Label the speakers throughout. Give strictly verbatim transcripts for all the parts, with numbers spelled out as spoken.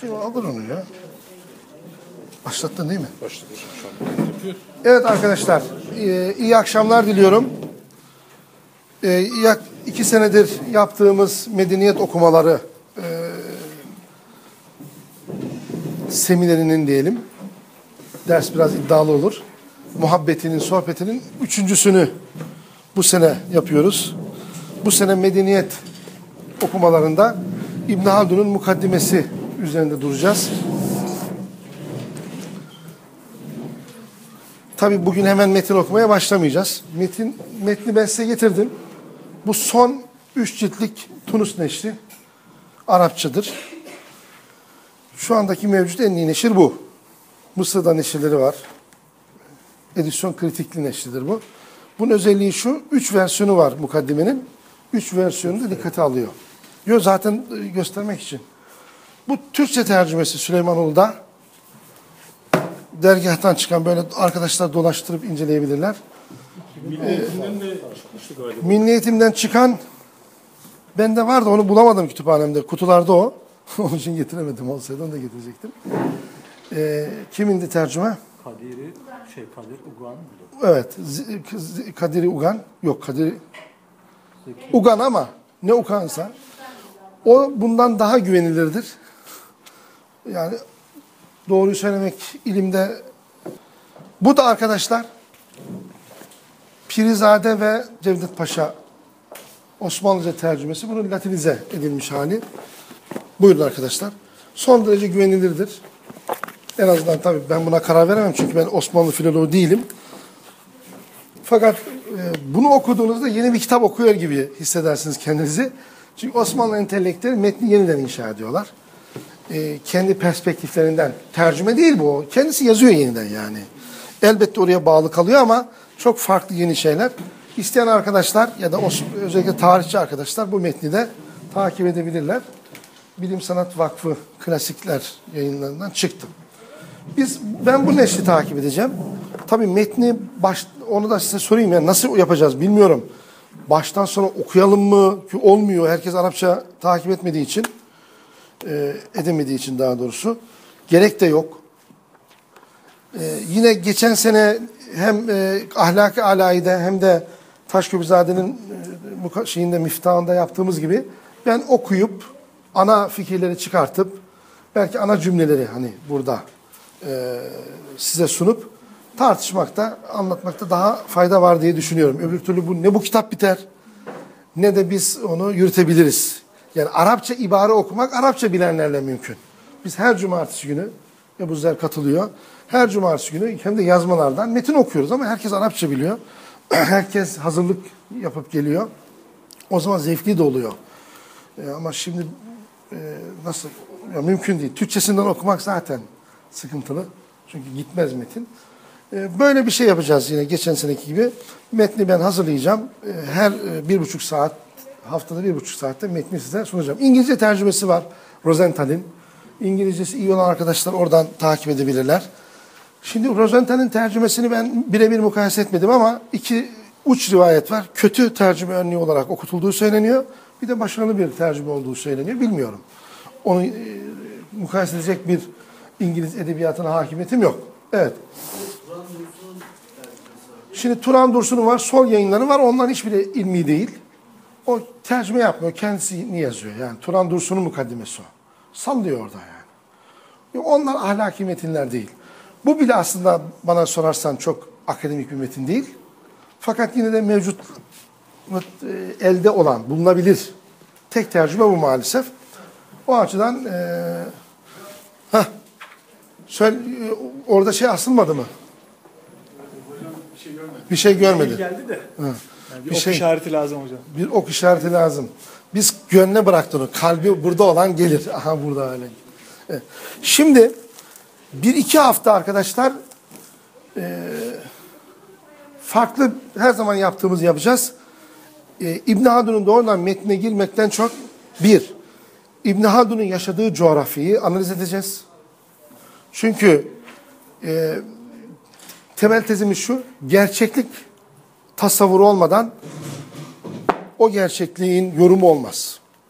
Speaker 1: Şey alır onu ya. Başlattın değil mi?
Speaker 2: Başladı şu an.
Speaker 1: Evet arkadaşlar, iyi akşamlar diliyorum. Yak iki senedir yaptığımız medeniyet okumaları e, seminerinin diyelim. Ders biraz iddialı olur. Muhabbetinin, sohbetinin üçüncüsünü bu sene yapıyoruz. Bu sene medeniyet okumalarında İbn Haldun'un mukaddimesi üzerinde duracağız. Tabii bugün hemen metin okumaya başlamayacağız. Metin, metni ben size getirdim. Bu son üç ciltlik Tunus neşri. Arapçadır. Şu andaki mevcut en iyi neşir bu. Mısır'da neşirleri var. Edisyon kritikli neşridir bu. Bunun özelliği şu, üç versiyonu var mukaddimenin. Üç versiyonu da dikkate alıyor. Yo, zaten göstermek için. Bu Türkçe tercümesi Süleymanoğlu'da. Dergahtan çıkan, böyle arkadaşlar dolaştırıp inceleyebilirler.
Speaker 2: Milli Eğitim'den de çıkmıştı galiba.
Speaker 1: Milli Eğitim'den çıkan, bende vardı, onu bulamadım kütüphanemde. Kutularda o. Onun için getiremedim, olsaydı onu da getirecektim. Ee, kimindi tercüme?
Speaker 2: Kadiri, şey Kadir Ugan.
Speaker 1: Evet, Kadiri Ugan. Yok, Kadiri Ugan ama ne Ugan'sa. O bundan daha güvenilirdir. Yani doğruyu söylemek ilimde. Bu da arkadaşlar Pirizade ve Cevdet Paşa Osmanlıca tercümesi. Bunun Latinize edilmiş hali. Buyurun arkadaşlar. Son derece güvenilirdir. En azından tabii ben buna karar veremem çünkü ben Osmanlı filoloğu değilim. Fakat e, bunu okuduğunuzda yeni bir kitap okuyor gibi hissedersiniz kendinizi. Çünkü Osmanlı entelektüeli metni yeniden inşa ediyorlar. E, kendi perspektiflerinden. Tercüme değil bu. Kendisi yazıyor yeniden yani. Elbette oraya bağlı kalıyor ama çok farklı yeni şeyler. İsteyen arkadaşlar ya da özellikle tarihçi arkadaşlar bu metni de takip edebilirler. Bilim Sanat Vakfı Klasikler yayınlarından çıktı. Biz, ben bu neşri takip edeceğim. Tabii metni, baş, onu da size sorayım ya, nasıl yapacağız bilmiyorum. Baştan sona okuyalım mı? Olmuyor. Herkes Arapça takip etmediği için, e, edemediği için daha doğrusu. Gerek de yok. E, yine geçen sene hem e, Ahlak-ı Alai'de hem de Taşköprüzade'nin e, şeyinde, miftahında yaptığımız gibi ben okuyup ana fikirleri çıkartıp belki ana cümleleri hani burada e, size sunup tartışmakta, anlatmakta daha fayda var diye düşünüyorum. Öbür türlü bu, ne bu kitap biter ne de biz onu yürütebiliriz. Yani Arapça ibare okumak Arapça bilenlerle mümkün. Biz her cumartesi günü, Ebu Zer katılıyor, her cumartesi günü hem de yazmalardan metin okuyoruz ama herkes Arapça biliyor. Herkes hazırlık yapıp geliyor. O zaman zevkli de oluyor. E, ama şimdi e, nasıl? Ya, mümkün değil. Türkçesinden okumak zaten sıkıntılı. Çünkü gitmez metin. E, böyle bir şey yapacağız yine geçen seneki gibi. Metni ben hazırlayacağım. E, her e, bir buçuk saat, haftada bir buçuk saatte metni size sunacağım. İngilizce tercümesi var Rosenthal'in. İngilizcesi iyi olan arkadaşlar oradan takip edebilirler. Şimdi Rosenthal'in tercümesini ben birebir mukayese etmedim ama iki uç rivayet var. Kötü tercüme önlüğü olarak okutulduğu söyleniyor. Bir de başarılı bir tercüme olduğu söyleniyor. Bilmiyorum. Onu e, mukayese edecek bir İngiliz edebiyatına hakimiyetim yok. Evet. Şimdi Turan Dursun'un var, sol yayınları var. Onlar hiçbiri ilmi değil. O tercüme yapmıyor. Kendisini yazıyor. Yani Turan Dursun'un mukaddimesi o. Sallıyor orada yani. Onlar ahlaki metinler değil. Bu bile aslında bana sorarsan çok akademik bir metin değil. Fakat yine de mevcut elde olan, bulunabilir tek tercüme bu maalesef. O açıdan e, heh, söyle, orada şey asılmadı mı?
Speaker 2: Bir şey görmedim.
Speaker 1: Bir şey görmedi.
Speaker 2: Geldi de.
Speaker 1: Yani
Speaker 2: bir, bir
Speaker 1: bir
Speaker 2: ok
Speaker 1: şey,
Speaker 2: işareti lazım hocam.
Speaker 1: Bir ok işareti lazım. Biz gönlüne bıraktık onu. Kalbi burada olan gelir. Aha burada öyle. Evet. Şimdi bir iki hafta arkadaşlar e, farklı her zaman yaptığımızı yapacağız. Ee, İbn Haldun'un doğrudan metnine girmekten çok bir, İbn Haldun'un yaşadığı coğrafyayı analiz edeceğiz. Çünkü e, temel tezimiz şu, gerçeklik tasavvuru olmadan o gerçekliğin yorumu olmaz.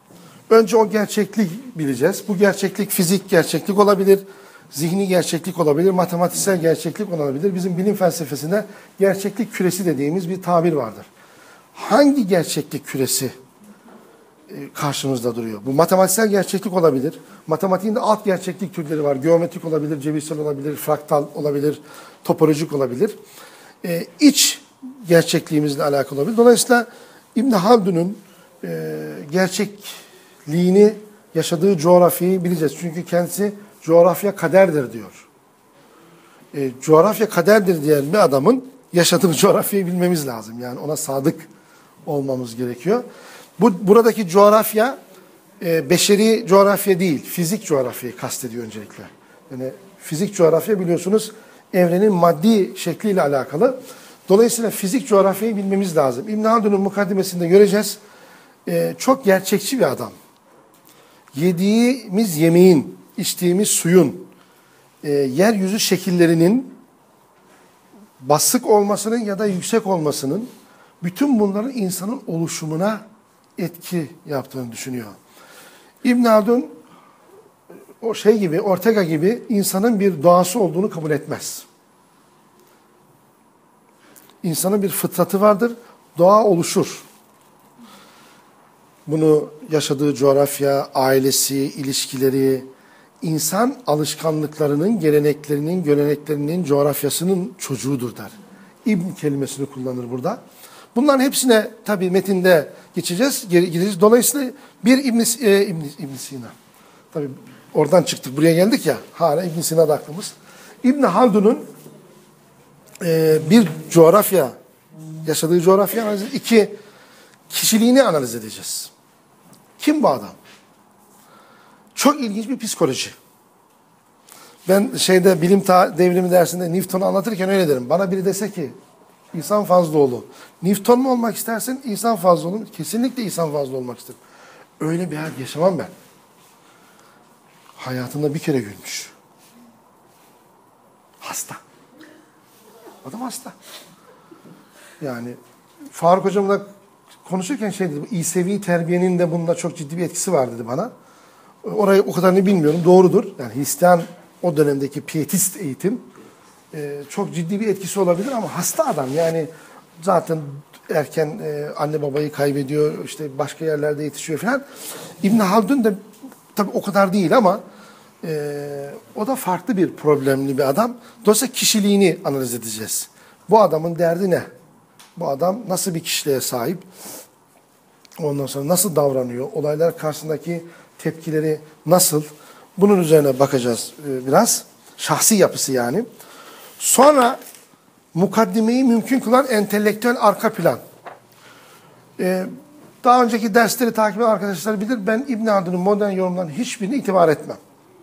Speaker 1: Önce o gerçeklik bileceğiz. Bu gerçeklik fizik gerçeklik olabilir, zihni gerçeklik olabilir, matematiksel gerçeklik olabilir. Bizim bilim felsefesinde gerçeklik küresi dediğimiz bir tabir vardır. Hangi gerçeklik küresi karşımızda duruyor? Bu matematiksel gerçeklik olabilir. Matematiğin de alt gerçeklik türleri var. Geometrik olabilir, cebirsel olabilir, fraktal olabilir, topolojik olabilir. Ee, iç gerçekliğimizle alakalı olabilir. Dolayısıyla İbn Haldun'un e, gerçekliğini, yaşadığı coğrafyayı bileceğiz. Çünkü kendisi coğrafya kaderdir diyor. E, coğrafya kaderdir diyen bir adamın yaşadığı coğrafyayı bilmemiz lazım. Yani ona sadık olmamız gerekiyor. Bu buradaki coğrafya e, beşeri coğrafya değil, fizik coğrafyayı kastediyor öncelikle. Yani fizik coğrafya biliyorsunuz evrenin maddi şekliyle alakalı. Dolayısıyla fizik coğrafyayı bilmemiz lazım. İbn Haldun'un mukaddimesinde göreceğiz. E, çok gerçekçi bir adam. Yediğimiz yemeğin, içtiğimiz suyun, e, yeryüzü şekillerinin basık olmasının ya da yüksek olmasının bütün bunların insanın oluşumuna etki yaptığını düşünüyor. İbn Haldun o şey gibi, Ortega gibi insanın bir doğası olduğunu kabul etmez. İnsanın bir fıtratı vardır, doğa oluşur. Bunu yaşadığı coğrafya, ailesi, ilişkileri, insan alışkanlıklarının, geleneklerinin, göreneklerinin, coğrafyasının çocuğudur der. İbn kelimesini kullanır burada. Bunların hepsine tabii metinde geçeceğiz, gideceğiz. Dolayısıyla bir İbn, e, İbn, İbn Sina. Tabii oradan çıktık, buraya geldik ya. Hala İbn Sina'da aklımız. İbn Haldun'un e, bir coğrafya, yaşadığı coğrafya analiz, iki kişiliğini analiz edeceğiz. Kim bu adam? Çok ilginç bir psikoloji. Ben şeyde bilim devrimi dersinde Newton'u anlatırken öyle derim. Bana biri dese ki İhsan Fazlıoğlu, Newton mu olmak istersin, İhsan Fazlıoğlu mu? Kesinlikle İhsan Fazlıoğlu olmak isterim. Öyle bir hayat yaşamam ben. Hayatında bir kere gülmüş. Hasta. Adam hasta. Yani Faruk hocamla konuşurken şey dedi, İsevi terbiyenin de bunda çok ciddi bir etkisi var dedi bana. Orayı o kadarını bilmiyorum, doğrudur. Yani Hristiyan o dönemdeki pietist eğitim e, çok ciddi bir etkisi olabilir ama hasta adam. Yani zaten erken e, anne babayı kaybediyor, işte başka yerlerde yetişiyor falan. İbn Haldun da tabii o kadar değil ama e, o da farklı bir problemli bir adam. Dolayısıyla kişiliğini analiz edeceğiz. Bu adamın derdi ne? Bu adam nasıl bir kişiliğe sahip? Ondan sonra nasıl davranıyor? Olaylar karşısındaki tepkileri nasıl? Bunun üzerine bakacağız biraz. Şahsi yapısı yani. Sonra mukaddimeyi mümkün kılan entelektüel arka plan. Ee, daha önceki dersleri takip eden arkadaşlar bilir. Ben İbn Haldun'un modern yorumlarının hiçbirine itibar etmem.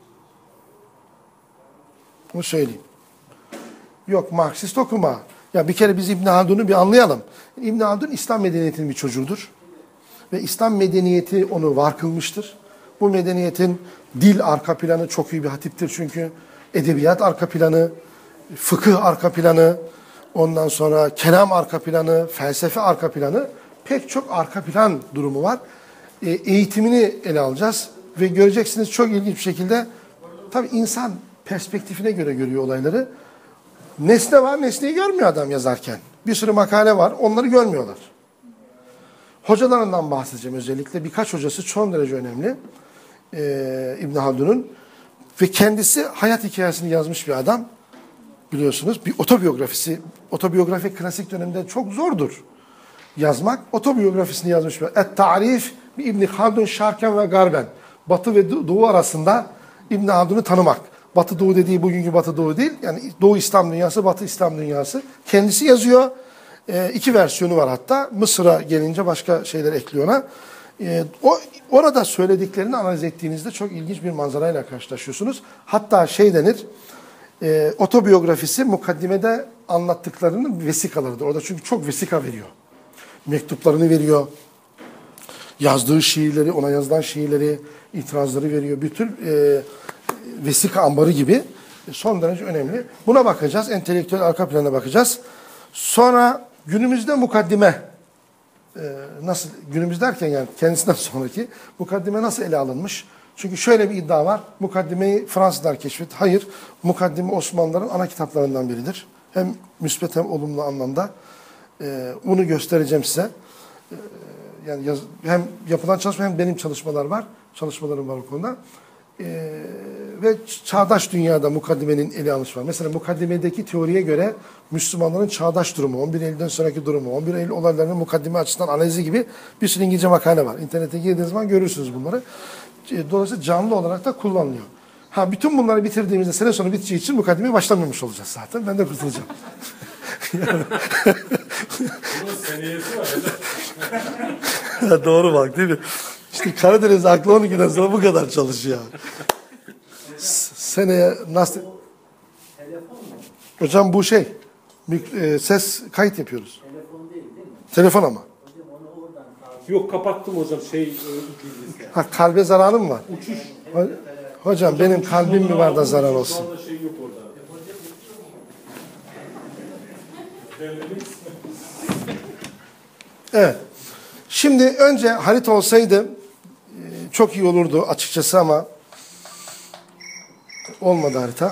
Speaker 1: Bunu söyleyeyim. Yok Marksist okuma. Ya bir kere biz İbn Haldun'u bir anlayalım. İbn Haldun İslam medeniyetinin bir çocuğudur. Ve İslam medeniyeti onu var kılmıştır. Bu medeniyetin dil arka planı çok iyi bir hatiptir çünkü. Edebiyat arka planı, fıkıh arka planı, ondan sonra kelam arka planı, felsefe arka planı, pek çok arka plan durumu var. E, eğitimini ele alacağız ve göreceksiniz çok ilginç bir şekilde tabii insan perspektifine göre görüyor olayları. Nesne var, nesneyi görmüyor adam yazarken. Bir sürü makale var, onları görmüyorlar. Hocalarından bahsedeceğim özellikle. Birkaç hocası çok derece önemli. Ee, İbn Haldun'un. Ve kendisi hayat hikayesini yazmış bir adam. Biliyorsunuz bir otobiyografisi. Otobiyografi klasik dönemde çok zordur yazmak. Otobiyografisini yazmış bir Et-Ta'rif bir İbn Haldun Şarken ve Garben. Batı ve Doğu arasında İbn Haldun'u tanımak. Batı Doğu dediği bugünkü Batı Doğu değil. Yani Doğu İslam dünyası, Batı İslam dünyası. Kendisi yazıyor. E, iki versiyonu var hatta. Mısır'a gelince başka şeyler ekliyor ona. E, o, orada söylediklerini analiz ettiğinizde çok ilginç bir manzarayla karşılaşıyorsunuz. Hatta şey denir, e, otobiyografisi mukaddimede anlattıklarının vesikalarıdır. Orada çünkü çok vesika veriyor. Mektuplarını veriyor. Yazdığı şiirleri, ona yazılan şiirleri, itirazları veriyor. Bir tür e, vesika ambarı gibi. Son derece önemli. Buna bakacağız. Entelektüel arka plana bakacağız. Sonra günümüzde mukaddime e, nasıl günümüz derken yani kendisinden sonraki mukaddime nasıl ele alınmış? Çünkü şöyle bir iddia var. Mukaddimeyi Fransızlar keşfetti. Hayır. Mukaddime Osmanlıların ana kitaplarından biridir. Hem müsbet hem olumlu anlamda. E, bunu göstereceğim size. E, yani yaz, hem yapılan çalışma hem benim çalışmalar var. Çalışmalarım var o konuda. Ee, ve çağdaş dünyada mukaddimenin ele alınışı var. Mesela mukaddimedeki teoriye göre Müslümanların çağdaş durumu, on bir Eylül'den sonraki durumu, on bir Eylül olaylarının mukaddime açısından analizi gibi bir sürü İngilizce makale var. İnternete girdiğiniz zaman görürsünüz bunları. Dolayısıyla canlı olarak da kullanılıyor. Ha, bütün bunları bitirdiğimizde sene sonu biteceği için mukaddimeye başlamamış olacağız zaten. Ben de kurtulacağım. Yani...
Speaker 2: Bunun seniyesi var.
Speaker 1: Doğru bak değil mi? İşte Karadeniz aklı on ikiden sonra bu kadar çalışıyor. Seneye nasıl... Hocam bu şey, ses kayıt yapıyoruz.
Speaker 3: Telefon değil değil mi?
Speaker 1: Telefon ama.
Speaker 3: Hocam onu oradan kaldı.
Speaker 2: Yok kapattım hocam şey...
Speaker 1: Ha, kalbe zararı mı var?
Speaker 2: Uçuş.
Speaker 1: Hocam, hocam benim kalbim mi var da zarar olsun?
Speaker 2: Şu anda şey yok orada.
Speaker 1: Evet. Şimdi önce harita olsaydı çok iyi olurdu açıkçası ama olmadı harita.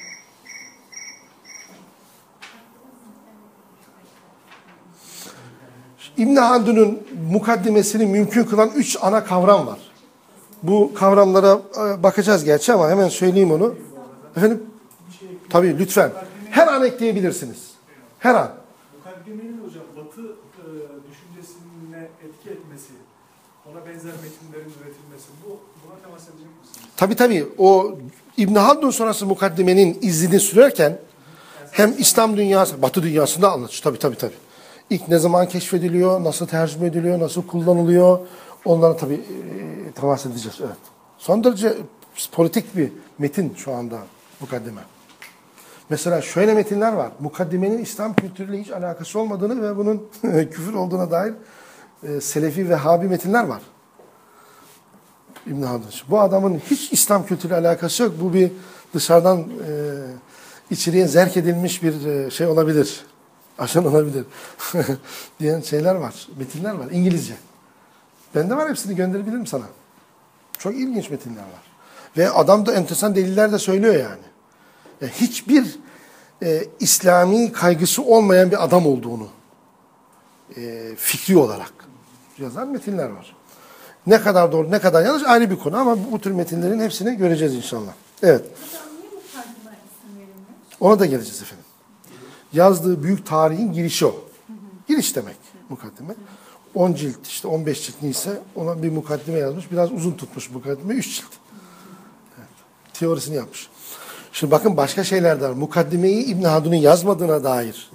Speaker 1: İbn Haldun'un mukaddimesini mümkün kılan üç ana kavram var. Bu kavramlara bakacağız gerçi ama hemen söyleyeyim onu. Efendim? Tabii lütfen. Her an ekleyebilirsiniz. Her an.
Speaker 4: Mukaddimenin hocam Batı e, düşüncesine etki etmesi, ona benzer metinlerin üretilmesi, bu buna temas edecek misiniz?
Speaker 1: Tabii tabii. O İbn Haldun sonrası mukaddimenin izini sürerken hem İslam dünyası, Batı dünyasında anlatıyor. Tabii tabii tabii. İlk ne zaman keşfediliyor, nasıl tercüme ediliyor, nasıl kullanılıyor, onlara tabii e, temas edeceğiz. Evet. Son derece politik bir metin şu anda mukaddime. Mesela şöyle metinler var. Mukaddimenin İslam kültürüyle hiç alakası olmadığını ve bunun küfür olduğuna dair e, Selefi ve Vehhabi metinler var. İbn Haldun. Bu adamın hiç İslam kültürüyle alakası yok. Bu bir dışarıdan e, içeriye zerk edilmiş bir e, şey olabilir. Aşan olabilir. diyen şeyler var. Metinler var. İngilizce. Bende var, hepsini gönderebilirim sana. Çok ilginç metinler var. Ve adam da enteresan deliller de söylüyor yani. Yani hiçbir e, İslami kaygısı olmayan bir adam olduğunu e, fikri olarak yazan metinler var. Ne kadar doğru, ne kadar yanlış ayrı bir konu ama bu tür metinlerin hepsini göreceğiz inşallah. Evet.
Speaker 5: Hocam niye mukaddime isim verilmiş?
Speaker 1: Ona da geleceğiz efendim. Yazdığı büyük tarihin girişi o. Giriş demek mukaddime. on cilt işte on beş cilt neyse ona bir mukaddime yazmış. Biraz uzun tutmuş mukaddime. üç cilt. Evet. Teorisini yapmış. Şimdi bakın başka şeyler de var. Mukaddimeyi İbn Haldun'un yazmadığına dair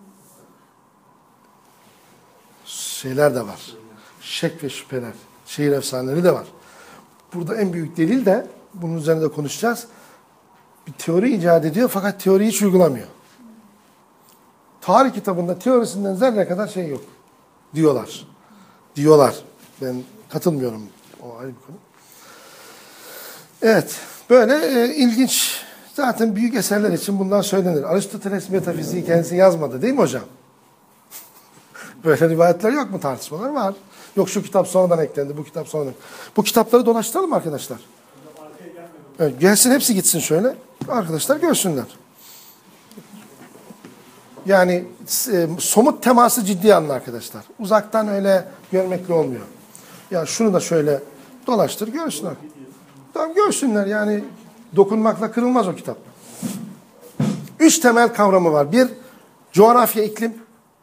Speaker 1: şeyler de var. Şek ve şüpheler. Şehir efsaneleri de var. Burada en büyük delil de bunun üzerine de konuşacağız. Bir teori icat ediyor fakat teoriyi hiç uygulamıyor. Tarih kitabında teorisinden zerre kadar şey yok. Diyorlar. Diyorlar. Ben katılmıyorum. O ayrı bir konu. Evet. Böyle e, ilginç. Zaten büyük eserler için bundan söylenir. Aristoteles metafiziği kendisi yazmadı değil mi hocam? Böyle rivayetler yok mu, tartışmalar var. Yok şu kitap sonradan eklendi, bu kitap sonradan. Bu kitapları dolaştıralım arkadaşlar. Evet, gelsin hepsi gitsin şöyle. Arkadaşlar görsünler. Yani e, somut teması ciddi alın arkadaşlar. Uzaktan öyle görmekle olmuyor. Ya şunu da şöyle dolaştır görsünler. Tamam görsünler yani dokunmakla kırılmaz o kitap. Üç temel kavramı var. Bir, coğrafya, iklim.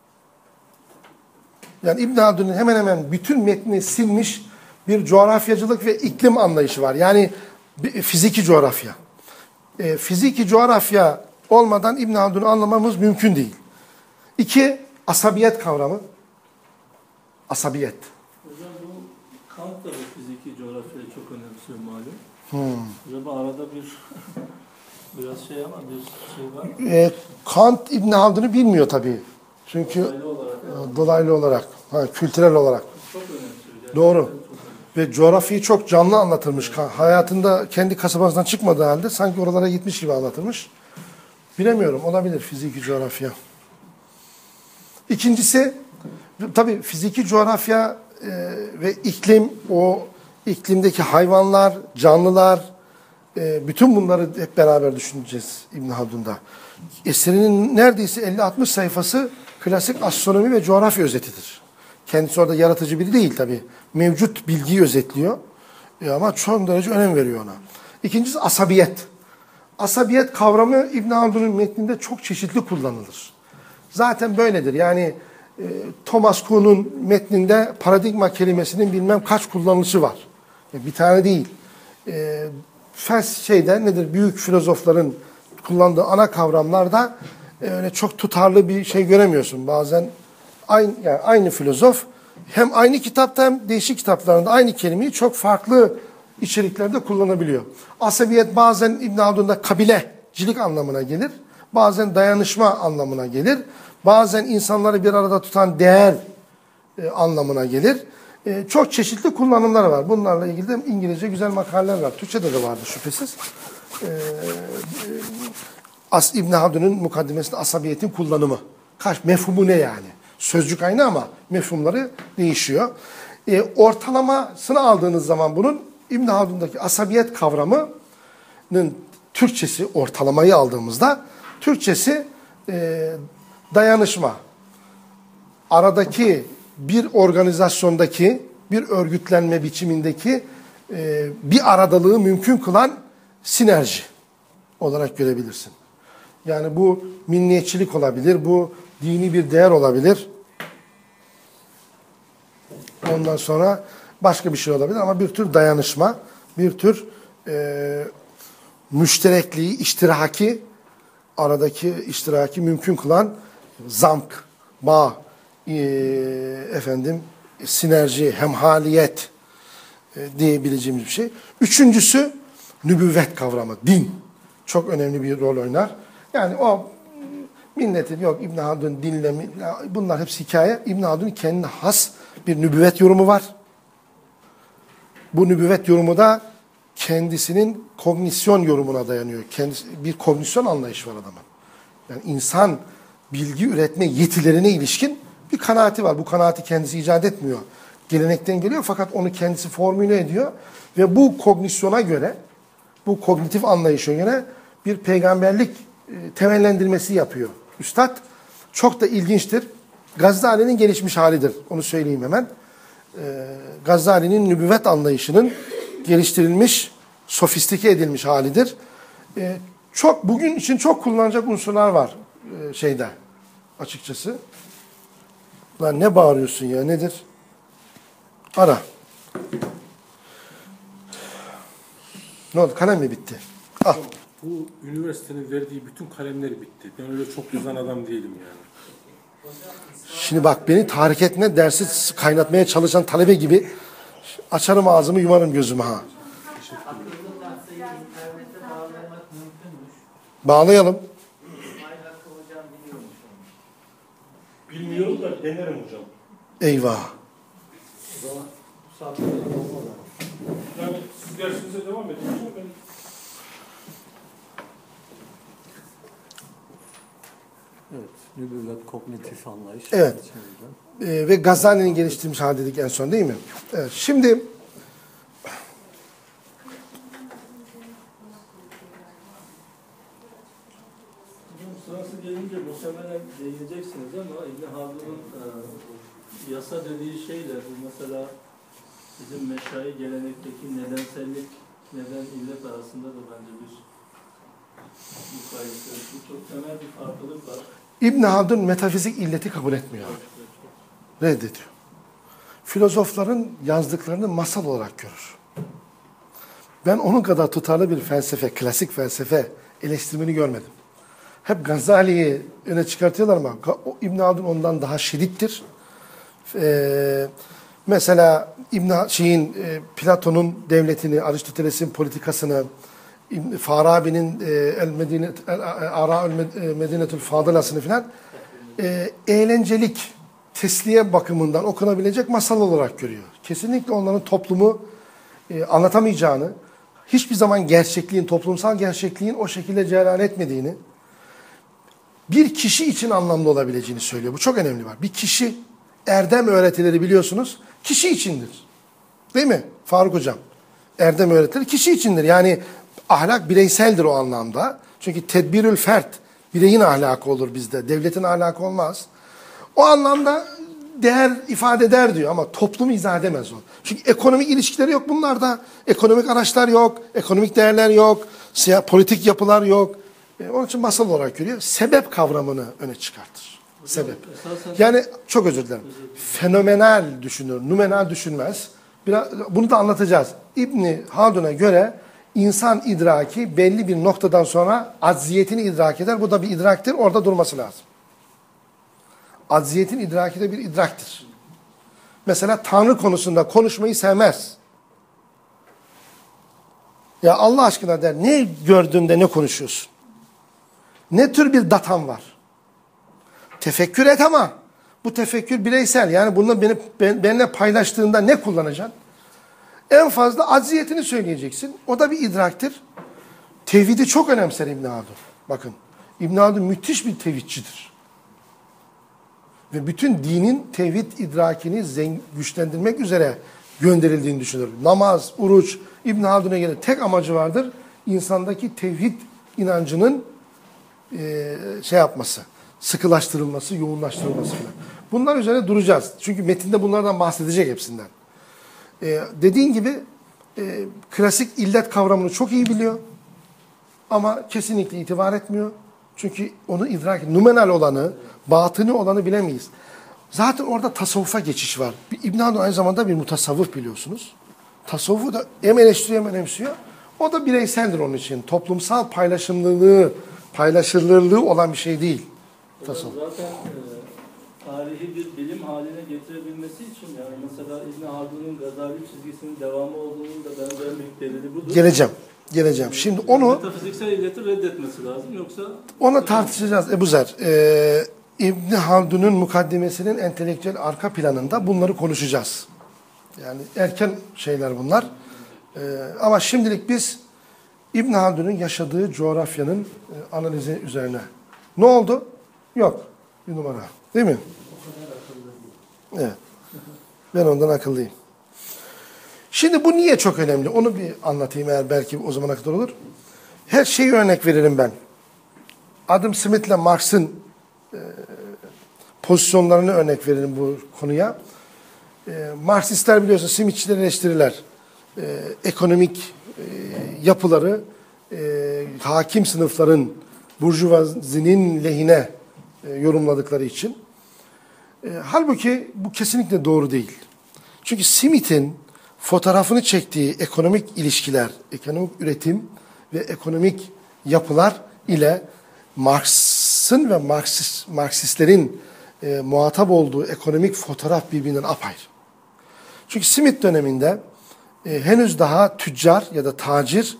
Speaker 1: Yani İbn Haldun'un hemen hemen bütün metni silmiş bir coğrafyacılık ve iklim anlayışı var. Yani fiziki coğrafya. E, fiziki coğrafya olmadan İbn Haldun'u anlamamız mümkün değil. İki, asabiyet kavramı. Asabiyet.
Speaker 6: Hocam bu Kant da bu fiziki coğrafyayı çok önemsiyor malum.
Speaker 1: Hmm.
Speaker 6: Acaba arada bir biraz şey ama bir şey var mı?
Speaker 1: E, Kant İbn Haldun'u bilmiyor tabii. Çünkü
Speaker 6: Dolaylı olarak.
Speaker 1: e, dolaylı olarak, ha, kültürel olarak.
Speaker 6: Çok önemsiyor. Yani.
Speaker 1: Doğru. Ve coğrafyayı çok canlı anlatılmış. Hayatında kendi kasabasından çıkmadığı halde sanki oralara gitmiş gibi anlatılmış. Bilemiyorum. Olabilir fiziki coğrafya. İkincisi tabii fiziki coğrafya e, ve iklim, o iklimdeki hayvanlar, canlılar, e, bütün bunları hep beraber düşüneceğiz İbn Haldun'da. Eserinin neredeyse elli altmış sayfası klasik astronomi ve coğrafya özetidir. Kendisi orada yaratıcı biri değil tabii. Mevcut bilgiyi özetliyor. E, ama çok derece önem veriyor ona. İkincisi asabiyet. Asabiyet kavramı İbn Haldun'un metninde çok çeşitli kullanılır. Zaten böyledir. Yani e, Thomas Kuhn'un metninde paradigma kelimesinin bilmem kaç kullanılışı var. E, bir tane değil. E, fels şeyde nedir? Büyük filozofların kullandığı ana kavramlarda e, öyle çok tutarlı bir şey göremiyorsun. Bazen aynı, yani aynı filozof hem aynı kitapta hem değişik kitaplarında aynı kelimeyi çok farklı içeriklerde kullanabiliyor. Asabiyet bazen İbn Haldun'da kabilecilik anlamına gelir. Bazen dayanışma anlamına gelir. Bazen insanları bir arada tutan değer e, anlamına gelir. E, çok çeşitli kullanımları var. Bunlarla ilgili de İngilizce güzel makaleler var. Türkçe'de de vardı şüphesiz. E, e, As İbn Haldun'un mukaddimesinde asabiyetin kullanımı. Kaç mefhumu ne yani? Sözcük aynı ama mefhumları değişiyor. E, ortalamasını aldığınız zaman bunun İbn Haldun'daki asabiyet kavramının Türkçesi, ortalamayı aldığımızda Türkçesi e, dayanışma. Aradaki bir organizasyondaki, bir örgütlenme biçimindeki e, bir aradalığı mümkün kılan sinerji olarak görebilirsin. Yani bu milliyetçilik olabilir, bu dini bir değer olabilir. Ondan sonra başka bir şey olabilir ama bir tür dayanışma, bir tür e, müşterekliği, iştiraki, aradaki iştiraki mümkün kılan zamk, bağ, e, efendim, sinerji, hemhaliyet e, diyebileceğimiz bir şey. Üçüncüsü nübüvvet kavramı, din. Çok önemli bir rol oynar. Yani o milletin yok İbn Haldun dinlemi, bunlar hepsi hikaye. İbn Haldun'un kendine has bir nübüvvet yorumu var. Bu nübüvvet yorumu da kendisinin kognisyon yorumuna dayanıyor. Kendisi, bir kognisyon anlayışı var adamın. Yani insan bilgi üretme yetilerine ilişkin bir kanaati var. Bu kanaati kendisi icat etmiyor. Gelenekten geliyor fakat onu kendisi formüle ediyor. Ve bu kognisyona göre, bu kognitif anlayışa göre bir peygamberlik e, temellendirmesi yapıyor. Üstad çok da ilginçtir. Gazali'nin gelişmiş halidir. Onu söyleyeyim hemen. E, Gazali'nin nübüvvet anlayışının geliştirilmiş, sofistike edilmiş halidir. E, çok bugün için çok kullanacak unsurlar var e, şeyde açıkçası. Lan ne bağırıyorsun ya, nedir? Ara. Ne oldu? Kalem mi bitti? Al.
Speaker 2: Bu üniversitenin verdiği bütün kalemleri bitti. Ben öyle çok yazan adam değilim yani.
Speaker 1: Şimdi bak beni tahrik etme, dersi kaynatmaya çalışan talebe gibi açarım ağzımı, yumarım gözümü ha.
Speaker 3: Akıllı taksayı internete bağlamak mümkünmüş.
Speaker 1: Bağlayalım.
Speaker 3: İsmail Hakkı hocam biliyormuş onu.
Speaker 2: Bilmiyorum da denerim hocam.
Speaker 1: Eyvah.
Speaker 2: Yani siz dersinize devam edin. Ben...
Speaker 6: Evet, nübüvvet, kognitif anlayış.
Speaker 1: Evet. Ee, ve Gazali'nin geliştirmiş hali dedik en son değil mi? Evet. Şimdi
Speaker 6: Sırası gelince muhtemelen değineceksiniz ama İbn Haldun'un e, yasa dediği şeyle bu mesela bizim meşai gelenekteki nedensellik, neden illet arasında da bence bir mukayese. Bu çok temel bir farklılık var.
Speaker 1: İbn Haldun metafizik illeti kabul etmiyor. Reddediyor. Filozofların yazdıklarını masal olarak görür. Ben onun kadar tutarlı bir felsefe, klasik felsefe eleştirmeni görmedim. Hep Gazali'yi öne çıkartıyorlar ama İbn Haldun ondan daha şiddettir. Ee, mesela İbn şeyin e, Platon'un devletini, Aristoteles'in politikasını, Farabi'nin e, El Medine El Ara El Medinetül Fadılasını filan e, eğlencelik, tesliye bakımından okunabilecek masal olarak görüyor. Kesinlikle onların toplumu e, anlatamayacağını, hiçbir zaman gerçekliğin, toplumsal gerçekliğin o şekilde cereyan etmediğini, bir kişi için anlamlı olabileceğini söylüyor. Bu çok önemli var. Bir kişi erdem öğretileri biliyorsunuz kişi içindir. Değil mi Faruk Hocam? Erdem öğretileri kişi içindir. Yani ahlak bireyseldir o anlamda. Çünkü tedbirül fert, bireyin ahlakı olur bizde. Devletin ahlakı olmaz. O anlamda değer ifade eder diyor ama toplumu izah edemez o. Çünkü ekonomik ilişkileri yok bunlarda. Ekonomik araçlar yok, ekonomik değerler yok, siyah, politik yapılar yok. E, onun için masal olarak görüyor. Sebep kavramını öne çıkartır. Sebep. Yani çok özür dilerim. Fenomenal düşünür, numenal düşünmez. Biraz, bunu da anlatacağız. İbni Haldun'a göre insan idraki belli bir noktadan sonra acziyetini idrak eder. Bu da bir idraktir. Orada durması lazım. Acziyetin idraki de bir idraktir. Mesela Tanrı konusunda konuşmayı sevmez. Ya Allah aşkına der, ne gördüğünde ne konuşuyorsun? Ne tür bir datan var? Tefekkür et ama bu tefekkür bireysel. Yani bunu beni, ben, benimle paylaştığında ne kullanacaksın? En fazla acziyetini söyleyeceksin. O da bir idraktir. Tevhidi çok önemser İbn Haldun. Bakın, İbn Haldun müthiş bir tevhidçidir. Ve bütün dinin tevhid idrakini güçlendirmek üzere gönderildiğini düşünür. Namaz, oruç, İbn Haldun'a göre tek amacı vardır. İnsandaki tevhid inancının e, şey yapması, sıkılaştırılması, yoğunlaştırılması falan. Bunlar üzerine duracağız. Çünkü metinde bunlardan bahsedecek hepsinden. E, dediğin gibi e, klasik illet kavramını çok iyi biliyor. Ama kesinlikle itibar etmiyor. Çünkü onu idrak, numenal olanı, batını olanı bilemeyiz. Zaten orada tasavvufa geçiş var. İbn Haldun aynı zamanda bir mutasavvıf biliyorsunuz. Tasavvufu da hem eleştiriyor hem önemsiyor. O da bireyseldir onun için. Toplumsal paylaşımlılığı, paylaşılırlığı olan bir şey değil. Tasavvuf.
Speaker 6: Zaten e, tarihi bir bilim haline getirebilmesi için yani mesela İbn Haldun'un Gazali çizgisinin devamı olduğunun da bence en büyük delili budur.
Speaker 1: Geleceğim. Geleceğim. Şimdi onu...
Speaker 6: Metafiziksel illeti reddetmesi lazım yoksa...
Speaker 1: Onu tartışacağız Ebu Zer. Ee, İbn Haldun'un mukaddimesinin entelektüel arka planında bunları konuşacağız. Yani erken şeyler bunlar. Ee, ama şimdilik biz İbn Haldun'un yaşadığı coğrafyanın e, analizi üzerine. Ne oldu? Yok. Bir numara. Değil mi? Evet. Ben ondan akıllıyım. Şimdi bu niye çok önemli? Onu bir anlatayım eğer belki o zamana kadar olur. Her şeyi örnek veririm ben. Adam Smith'le Marx'ın e, pozisyonlarını örnek veririm bu konuya. E, Marksistler biliyorsun Smithçiler eleştirirler. E, ekonomik e, yapıları e, hakim sınıfların burjuvazinin lehine e, yorumladıkları için. E, halbuki bu kesinlikle doğru değil. Çünkü Smith'in fotoğrafını çektiği ekonomik ilişkiler, ekonomik üretim ve ekonomik yapılar ile Marx'ın ve Marksist, Marksistlerin e, muhatap olduğu ekonomik fotoğraf birbirinden apayrı. Çünkü Smith döneminde e, henüz daha tüccar ya da tacir,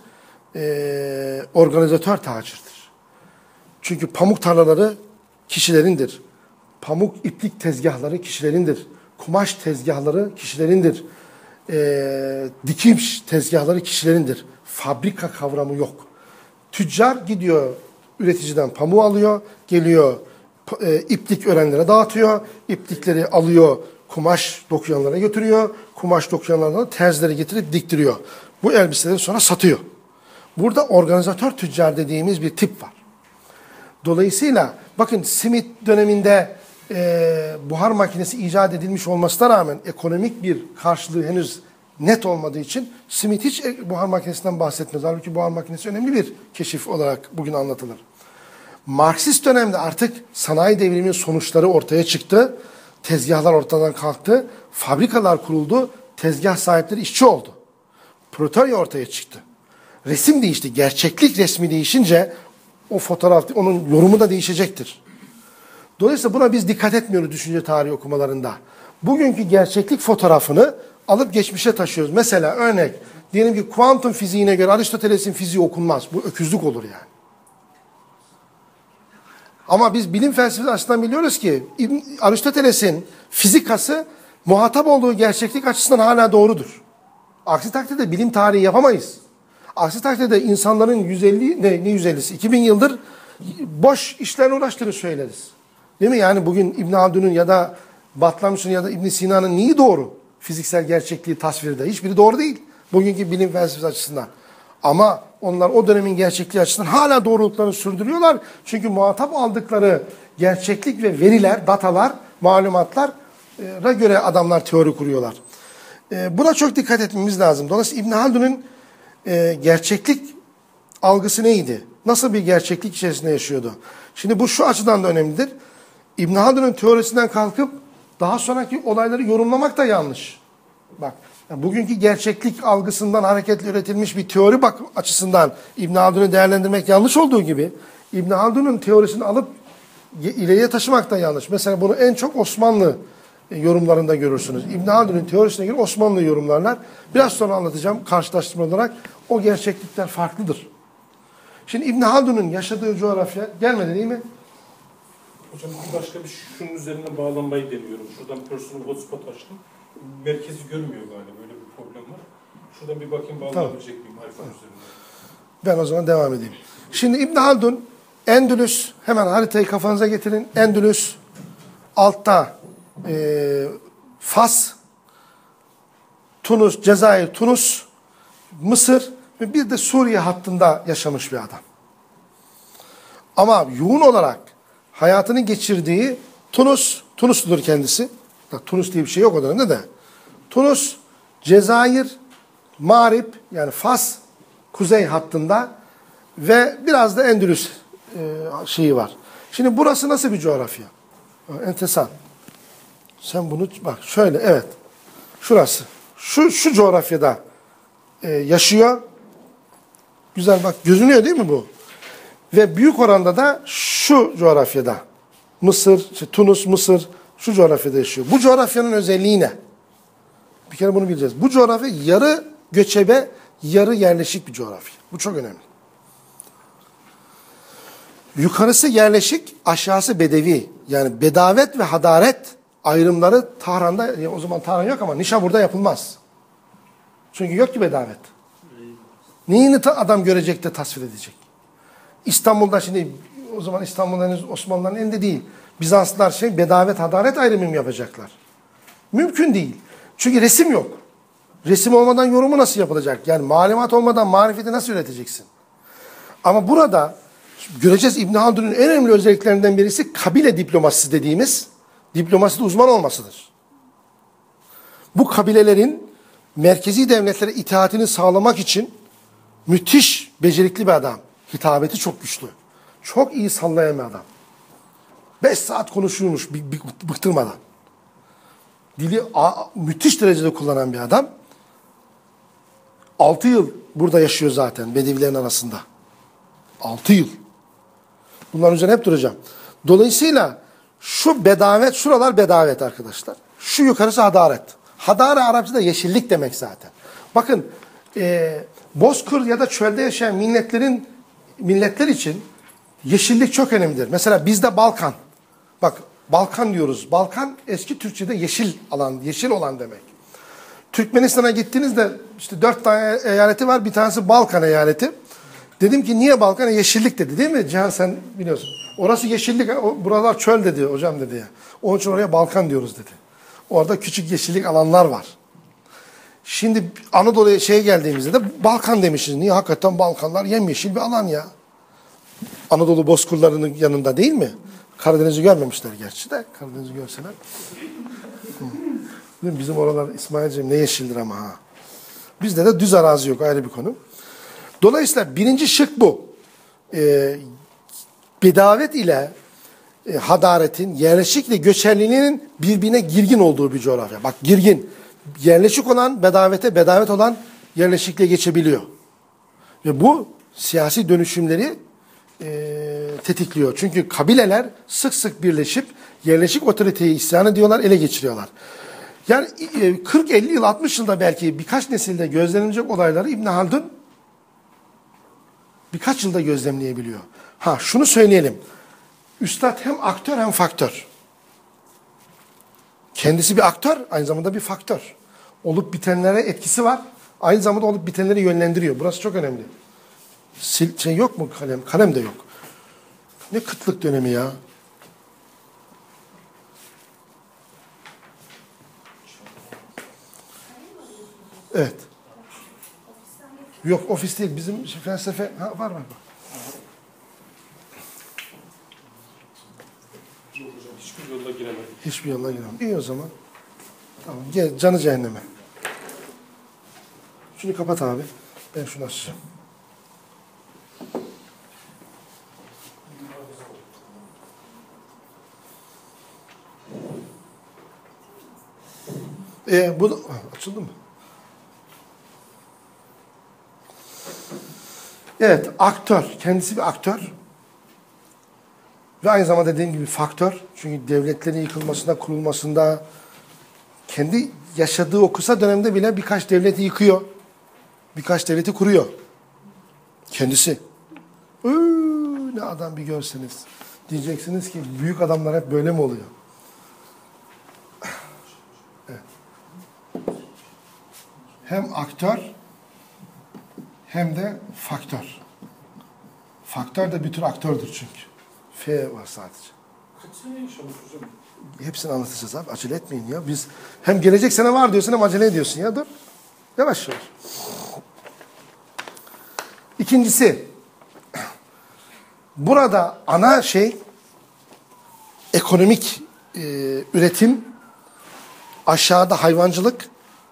Speaker 1: e, organizatör tacirdir. Çünkü pamuk tarlaları kişilerindir. Pamuk iplik tezgahları kişilerindir. Kumaş tezgahları kişilerindir. E, dikiş tezgahları kişilerindir. Fabrika kavramı yok. Tüccar gidiyor, üreticiden pamuğu alıyor, geliyor e, iplik örenlere dağıtıyor, iplikleri alıyor, kumaş dokuyanlara götürüyor, kumaş dokuyanlardan terzilere getirip diktiriyor. Bu elbiseleri sonra satıyor. Burada organizatör tüccar dediğimiz bir tip var. Dolayısıyla bakın Smith döneminde e, buhar makinesi icat edilmiş olmasına rağmen ekonomik bir karşılığı henüz net olmadığı için Smith hiç buhar makinesinden bahsetmez. Halbuki buhar makinesi önemli bir keşif olarak bugün anlatılır. Marksist dönemde artık sanayi devriminin sonuçları ortaya çıktı. Tezgahlar ortadan kalktı. Fabrikalar kuruldu. Tezgah sahipleri işçi oldu. Proletarya ortaya çıktı. Resim değişti. Gerçeklik resmi değişince o fotoğraf, onun yorumu da değişecektir. Dolayısıyla buna biz dikkat etmiyoruz düşünce tarihi okumalarında. Bugünkü gerçeklik fotoğrafını alıp geçmişe taşıyoruz. Mesela örnek, diyelim ki kuantum fiziğine göre Aristoteles'in fiziği okunmaz. Bu öküzlük olur yani. Ama biz bilim felsefesi açısından biliyoruz ki Aristoteles'in fizikası muhatap olduğu gerçeklik açısından hala doğrudur. Aksi takdirde bilim tarihi yapamayız. Aksi takdirde insanların yüz elli, ne, ne yüz ellisi, iki bin yıldır boş işlerle uğraştığını söyleriz. Değil mi? Yani bugün İbn Haldun'un ya da Batlamyus'un ya da İbn Sina'nın neyi doğru? Fiziksel gerçekliği tasvirde. Hiçbiri doğru değil. Bugünkü bilim felsefesi açısından. Ama onlar o dönemin gerçekliği açısından hala doğruluklarını sürdürüyorlar. Çünkü muhatap aldıkları gerçeklik ve veriler, datalar, malumatlara göre adamlar teori kuruyorlar. Buna çok dikkat etmemiz lazım. Dolayısıyla İbn Haldun'un gerçeklik algısı neydi? Nasıl bir gerçeklik içerisinde yaşıyordu? Şimdi bu şu açıdan da önemlidir. İbn Haldun'un teorisinden kalkıp daha sonraki olayları yorumlamak da yanlış. Bak, yani bugünkü gerçeklik algısından hareketle üretilmiş bir teori bak açısından İbn Haldun'u değerlendirmek yanlış olduğu gibi İbn Haldun'un teorisini alıp ileriye taşımak da yanlış. Mesela bunu en çok Osmanlı yorumlarında görürsünüz. İbn Haldun'un teorisine göre Osmanlı yorumlarlar. Biraz sonra anlatacağım karşılaştırma olarak. O gerçeklikler farklıdır. Şimdi İbn Haldun'un yaşadığı coğrafya gelmedi değil mi?
Speaker 2: Hocam bir başka bir şunun üzerinden bağlanmayı deniyorum. Şuradan personal hotspot açtım. Merkezi görmüyor galiba. Böyle bir problem var. Şuradan bir bakayım bağlanabilecek miyim iPhone üzerinden?
Speaker 1: Ben o zaman devam edeyim. Şimdi İbn Haldun Endülüs, hemen haritayı kafanıza getirin. Endülüs, altta e, Fas, Tunus, Cezayir, Tunus, Mısır ve bir de Suriye hattında yaşamış bir adam. Ama yoğun olarak hayatını geçirdiği Tunus, Tunusludur kendisi. Tunus diye bir şey yok o dönemde de. Tunus, Cezayir, Mağrip yani Fas, kuzey hattında ve biraz da Endülüs e, şeyi var. Şimdi burası nasıl bir coğrafya? Enteresan. Sen bunu bak şöyle evet. Şurası. Şu, şu coğrafyada e, yaşıyor. Güzel bak gözünüyor değil mi bu? Ve büyük oranda da şu coğrafyada. Mısır, işte Tunus, Mısır şu coğrafyada yaşıyor. Bu coğrafyanın özelliği ne? Bir kere bunu bileceğiz. Bu coğrafya yarı göçebe, yarı yerleşik bir coğrafya. Bu çok önemli. Yukarısı yerleşik, aşağısı bedevi. Yani bedavet ve hadaret ayrımları Tahran'da, o zaman Tahran yok ama Nişabur'da yapılmaz. Çünkü yok ki bedavet. Neyini adam görecek de tasvir edecek? İstanbul'da şimdi, o zaman İstanbul'da henüz Osmanlıların elinde değil. Bizanslılar şey bedavet, hadaret ayrımı mı yapacaklar? Mümkün değil. Çünkü resim yok. Resim olmadan yorumu nasıl yapılacak? Yani malumat olmadan marifeti nasıl üreteceksin? Ama burada göreceğiz İbn Haldun'un en önemli özelliklerinden birisi kabile diplomasisi dediğimiz diplomaside uzman olmasıdır. Bu kabilelerin merkezi devletlere itaatini sağlamak için müthiş becerikli bir adam. Hitabeti çok güçlü. Çok iyi sallayan bir adam. Beş saat konuşuyormuş bıktırmadan. Dili müthiş derecede kullanan bir adam. Altı yıl burada yaşıyor zaten Bedevilerin arasında. Altı yıl. Bunların üzerine hep duracağım. Dolayısıyla şu bedavet, şuralar bedavet arkadaşlar. Şu yukarısı hadaret. Hadare Arapçada yeşillik demek zaten. Bakın e, bozkır ya da çölde yaşayan milletlerin milletler için yeşillik çok önemlidir. Mesela bizde Balkan. Bak Balkan diyoruz. Balkan eski Türkçe'de yeşil alan, yeşil olan demek. Türkmenistan'a gittiğinizde işte dört tane eyaleti var. Bir tanesi Balkan eyaleti. Dedim ki niye Balkan? Yeşillik dedi değil mi? Cihan sen biliyorsun. Orası yeşillik, buralar çöl dedi hocam dedi ya. Onun için oraya Balkan diyoruz dedi. Orada küçük yeşillik alanlar var. Şimdi Anadolu'ya şeye geldiğimizde de Balkan demişiz. Niye? Hakikaten Balkanlar yemyeşil bir alan ya. Anadolu bozkırlarının yanında değil mi? Karadeniz'i görmemişler gerçi de. Karadeniz'i görseler. Bizim oralar İsmail'ciğim ne yeşildir ama ha. Bizde de düz arazi yok, ayrı bir konu. Dolayısıyla birinci şık bu. Ee, bedavet ile e, hadaretin, yerleşikle göçerliğinin birbirine girgin olduğu bir coğrafya. Bak girgin. Yerleşik olan bedavete, bedavet olan yerleşikliğe geçebiliyor. Ve bu siyasi dönüşümleri e, tetikliyor. Çünkü kabileler sık sık birleşip yerleşik otoriteyi isyan ediyorlar, ele geçiriyorlar. Yani e, kırk elli yıl, altmış yılda belki birkaç nesilde gözlenilecek olayları İbn Haldun birkaç yılda gözlemleyebiliyor. Ha şunu söyleyelim. Üstad hem aktör hem faktör. Kendisi bir aktör, aynı zamanda bir faktör. Olup bitenlere etkisi var. Aynı zamanda olup bitenleri yönlendiriyor. Burası çok önemli. Sil, şey yok mu kalem? Kalem de yok. Ne kıtlık dönemi ya. Evet. Yok ofis değil. Bizim felsefe ha, var var.
Speaker 2: Yok hocam hiçbir yolla giremedim.
Speaker 1: Hiçbir yolla giremem. İyi o zaman. Tamam. Gel canı cehenneme. Şunu kapat abi. Ben şunu açacağım. Ee, bu da, açıldı mı? Evet, aktör. Kendisi bir aktör. Ve aynı zamanda dediğim gibi faktör. Çünkü devletlerin yıkılmasında, kurulmasında, kendi yaşadığı o kısa dönemde bile birkaç devleti yıkıyor. Birkaç devleti kuruyor. Kendisi. Ee, ne adam bir görseniz. Diyeceksiniz ki büyük adamlar hep böyle mi oluyor? Evet. Hem aktör hem de faktör. Faktör de bir tür aktördür çünkü. F var sadece.
Speaker 2: Kaç sene yaşamış hocam?
Speaker 1: Hepsini anlatacağız abi. Acele etmeyin ya. Biz hem gelecek sene var diyorsun hem acele ediyorsun ya. Dur. Yavaş yavaş. İkincisi. Burada ana şey ekonomik e, üretim, aşağıda hayvancılık,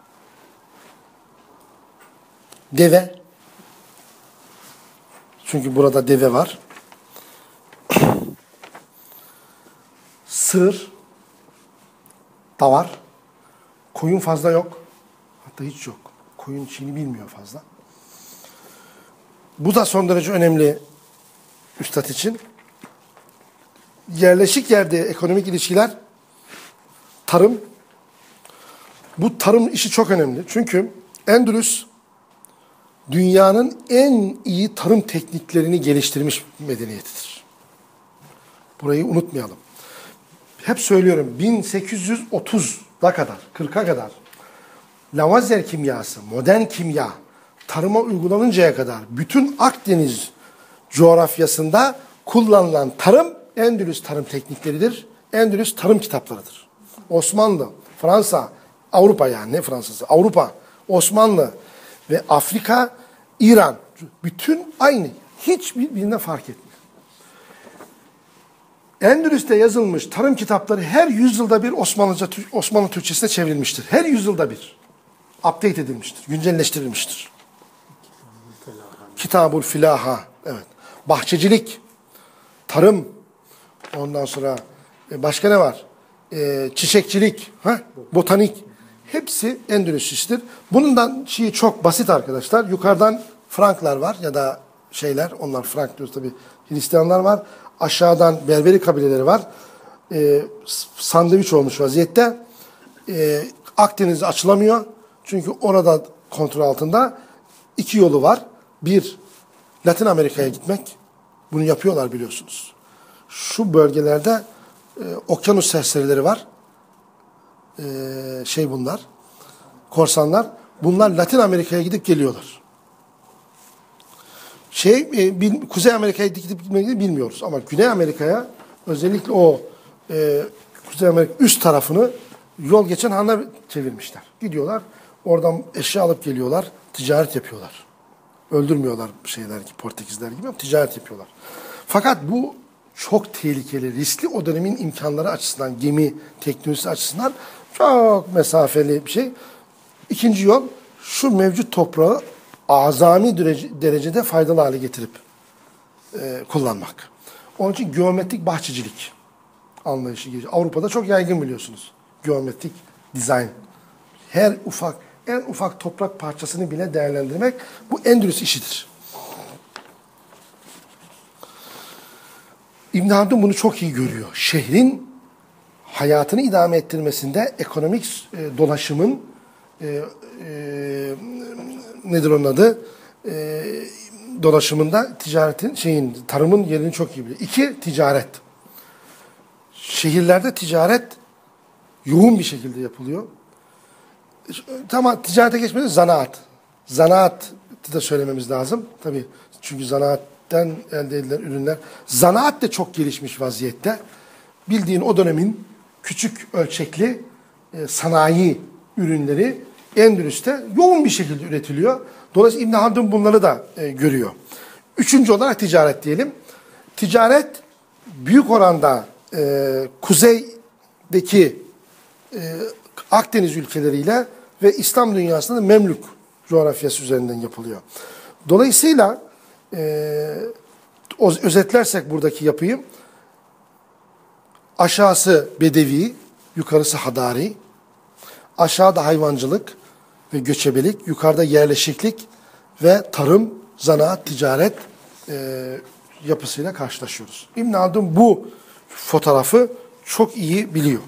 Speaker 1: deve. Çünkü burada deve var. Sığır da var. Koyun fazla yok. Hatta hiç yok. Koyun içini bilmiyor fazla. Bu da son derece önemli üstad için. Yerleşik yerde ekonomik ilişkiler, tarım. Bu tarım işi çok önemli. Çünkü Endülüs dünyanın en iyi tarım tekniklerini geliştirmiş medeniyetidir. Burayı unutmayalım. Hep söylüyorum bin sekiz yüz otuza kadar, kırka kadar Lavoisier kimyası, modern kimya tarıma uygulanıncaya kadar bütün Akdeniz coğrafyasında kullanılan tarım Endülüs tarım teknikleridir. Endülüs tarım kitaplarıdır. Osmanlı, Fransa, Avrupa yani ne Fransa'sı? Avrupa, Osmanlı ve Afrika, İran bütün aynı. Hiçbirine fark etmiyor. Endülüs'te yazılmış tarım kitapları her yüzyılda bir Osmanlıca, Osmanlı Türkçesine çevrilmiştir. Her yüzyılda bir. Update edilmiştir, güncelleştirilmiştir. Kitabul Filaha, evet. Bahçecilik, tarım, ondan sonra başka ne var? Ee, çiçekçilik, ha? Botanik. Hepsi Endülüs işidir. Bundan şeyi çok basit arkadaşlar. Yukarıdan Franklar var ya da şeyler, onlar Frank diyoruz tabii, Hristiyanlar var. Aşağıdan Berberi kabileleri var. Ee, sandviç olmuş vaziyette. Ee, Akdeniz açılamıyor. Çünkü orada kontrol altında. İki yolu var. Bir, Latin Amerika'ya gitmek. Bunu yapıyorlar biliyorsunuz. Şu bölgelerde e, okyanus serserileri var. E, şey bunlar. Korsanlar. Bunlar Latin Amerika'ya gidip geliyorlar. Şey, e, bil, Kuzey Amerika'ya gidip gitmediğini bilmiyoruz. Ama Güney Amerika'ya özellikle o e, Kuzey Amerika üst tarafını yol geçen hana çevirmişler. Gidiyorlar. Oradan eşya alıp geliyorlar. Ticaret yapıyorlar. Öldürmüyorlar şeyler gibi, Portekizler gibi ama ticaret yapıyorlar. Fakat bu çok tehlikeli, riskli o dönemin imkanları açısından, gemi teknolojisi açısından çok mesafeli bir şey. İkinci yol, şu mevcut toprağı azami derecede faydalı hale getirip e, kullanmak. Onun için geometrik bahçecilik anlayışı geliyor. Avrupa'da çok yaygın biliyorsunuz. Geometrik dizayn. Her ufak, en ufak toprak parçasını bile değerlendirmek bu Endülüs işidir. İbn Haldun bunu çok iyi görüyor. Şehrin hayatını idame ettirmesinde ekonomik e, dolaşımın e, e, nedir onun adı? E, dolaşımında ticaretin, şeyin, tarımın yerini çok iyi biliyor. İki, ticaret. Şehirlerde ticaret yoğun bir şekilde yapılıyor. Tamam, ticarete geçmeden zanaat. Zanaat da söylememiz lazım. Tabii çünkü zanaatten elde edilen ürünler. Zanaat de çok gelişmiş vaziyette. Bildiğin o dönemin küçük ölçekli e, sanayi ürünleri Endülüs'te yoğun bir şekilde üretiliyor. Dolayısıyla İbn Haldun bunları da e, görüyor. Üçüncü olarak ticaret diyelim. Ticaret büyük oranda e, kuzeydeki e, Akdeniz ülkeleriyle ve İslam dünyasında Memlük coğrafyası üzerinden yapılıyor. Dolayısıyla e, özetlersek buradaki yapıyı, aşağısı Bedevi, yukarısı Hadari, aşağıda hayvancılık ve göçebelik, yukarıda yerleşiklik ve tarım, zanaat, ticaret e, yapısıyla karşılaşıyoruz. İbn Haldun bu fotoğrafı çok iyi biliyor.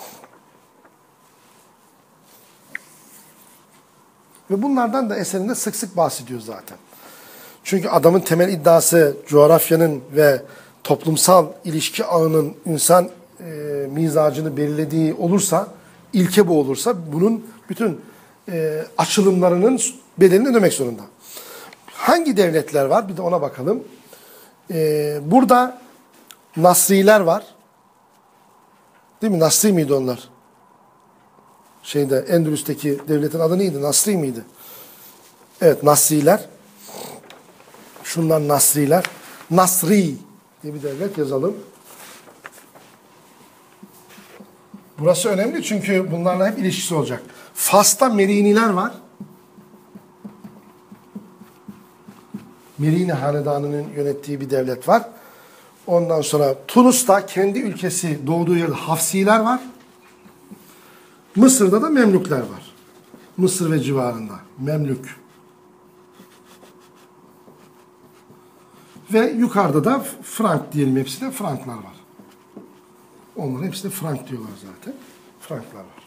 Speaker 1: Ve bunlardan da eserinde sık sık bahsediyor zaten. Çünkü adamın temel iddiası coğrafyanın ve toplumsal ilişki ağının insan e, mizacını belirlediği olursa, ilke bu olursa bunun bütün e, açılımlarının bedelini ödemek zorunda. Hangi devletler var? Bir de ona bakalım. E, burada Nasriler var. Değil mi? Nasri miydi onlar? Şeyde Endülüs'teki devletin adı neydi? Nasri miydi? Evet, Nasriler. Şunlar Nasriler. Nasri diye bir devlet yazalım. Burası önemli çünkü bunlarla hep ilişkisi olacak. Fas'ta Meriniler var. Merini Hanedanı'nın yönettiği bir devlet var. Ondan sonra Tunus'ta kendi ülkesi doğduğu yerde Hafsiler var. Mısır'da da Memlükler var. Mısır ve civarında. Memlük. Ve yukarıda da Frank diyelim, hepsi de Franklar var. Onların hepsi de Frank diyorlar zaten. Franklar var.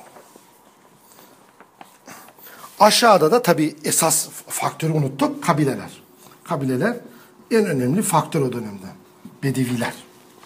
Speaker 1: Aşağıda da tabii esas faktörü unuttuk. Kabileler. Kabileler en önemli faktör o dönemde. Bedeviler.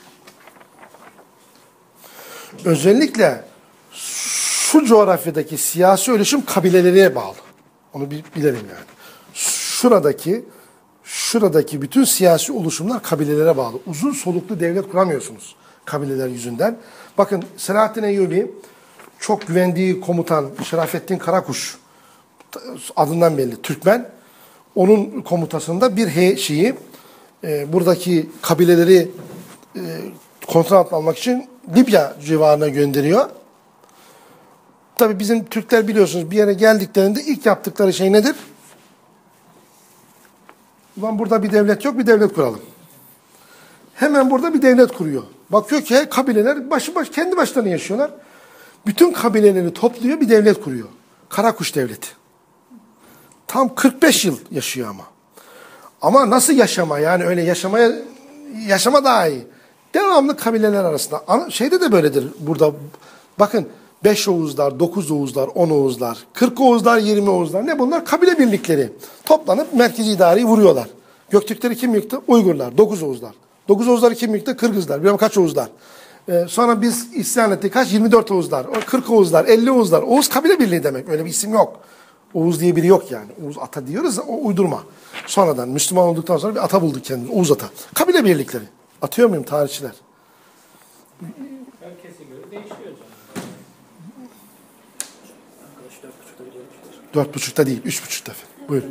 Speaker 1: Özellikle şu coğrafyadaki siyasi oluşum kabilelere bağlı. Onu bir bilelim yani. Şuradaki şuradaki bütün siyasi oluşumlar kabilelere bağlı. Uzun soluklu devlet kuramıyorsunuz kabileler yüzünden. Bakın Selahaddin Eyyubi çok güvendiği komutan Şerafettin Karakuş adından belli Türkmen. Onun komutasında bir he şeyi e, buradaki kabileleri e, kontrol altına almak için Libya civarına gönderiyor. Tabii bizim Türkler biliyorsunuz bir yere geldiklerinde ilk yaptıkları şey nedir? Ulan burada bir devlet yok, bir devlet kuralım. Hemen burada bir devlet kuruyor. Bakıyor ki kabileler başı baş, kendi başlarına yaşıyorlar. Bütün kabileleri topluyor, bir devlet kuruyor. Karakuş Devleti. Tam kırk beş yıl yaşıyor ama. Ama nasıl yaşama? Yani öyle yaşamaya yaşama daha iyi. Devamlı kabileler arasında. Şeyde de böyledir burada. Bakın beş Oğuzlar, dokuz Oğuzlar, on Oğuzlar, kırk Oğuzlar, yirmi Oğuzlar. Ne bunlar? Kabile birlikleri. Toplanıp merkezi idareyi vuruyorlar. Göktürkleri kim yıktı? Uygurlar. dokuz Oğuzlar. dokuz Oğuzları kim yıktı? Kırgızlar. Bilmem kaç Oğuzlar. Ee, sonra biz isyan ettik. Kaç? yirmi dört Oğuzlar. kırk Oğuzlar. elli Oğuzlar. Oğuz kabile birliği demek. Öyle bir isim yok. Oğuz diye biri yok yani. Oğuz ata diyoruz da o uydurma. Sonradan Müslüman olduktan sonra bir ata bulduk kendini. Oğuz ata. Kabile birlikleri. Atıyor muyum tarihçiler?
Speaker 3: Herkese göre değişiyor canım.
Speaker 1: Dört buçukta değil. Üç buçukta. Buyurun.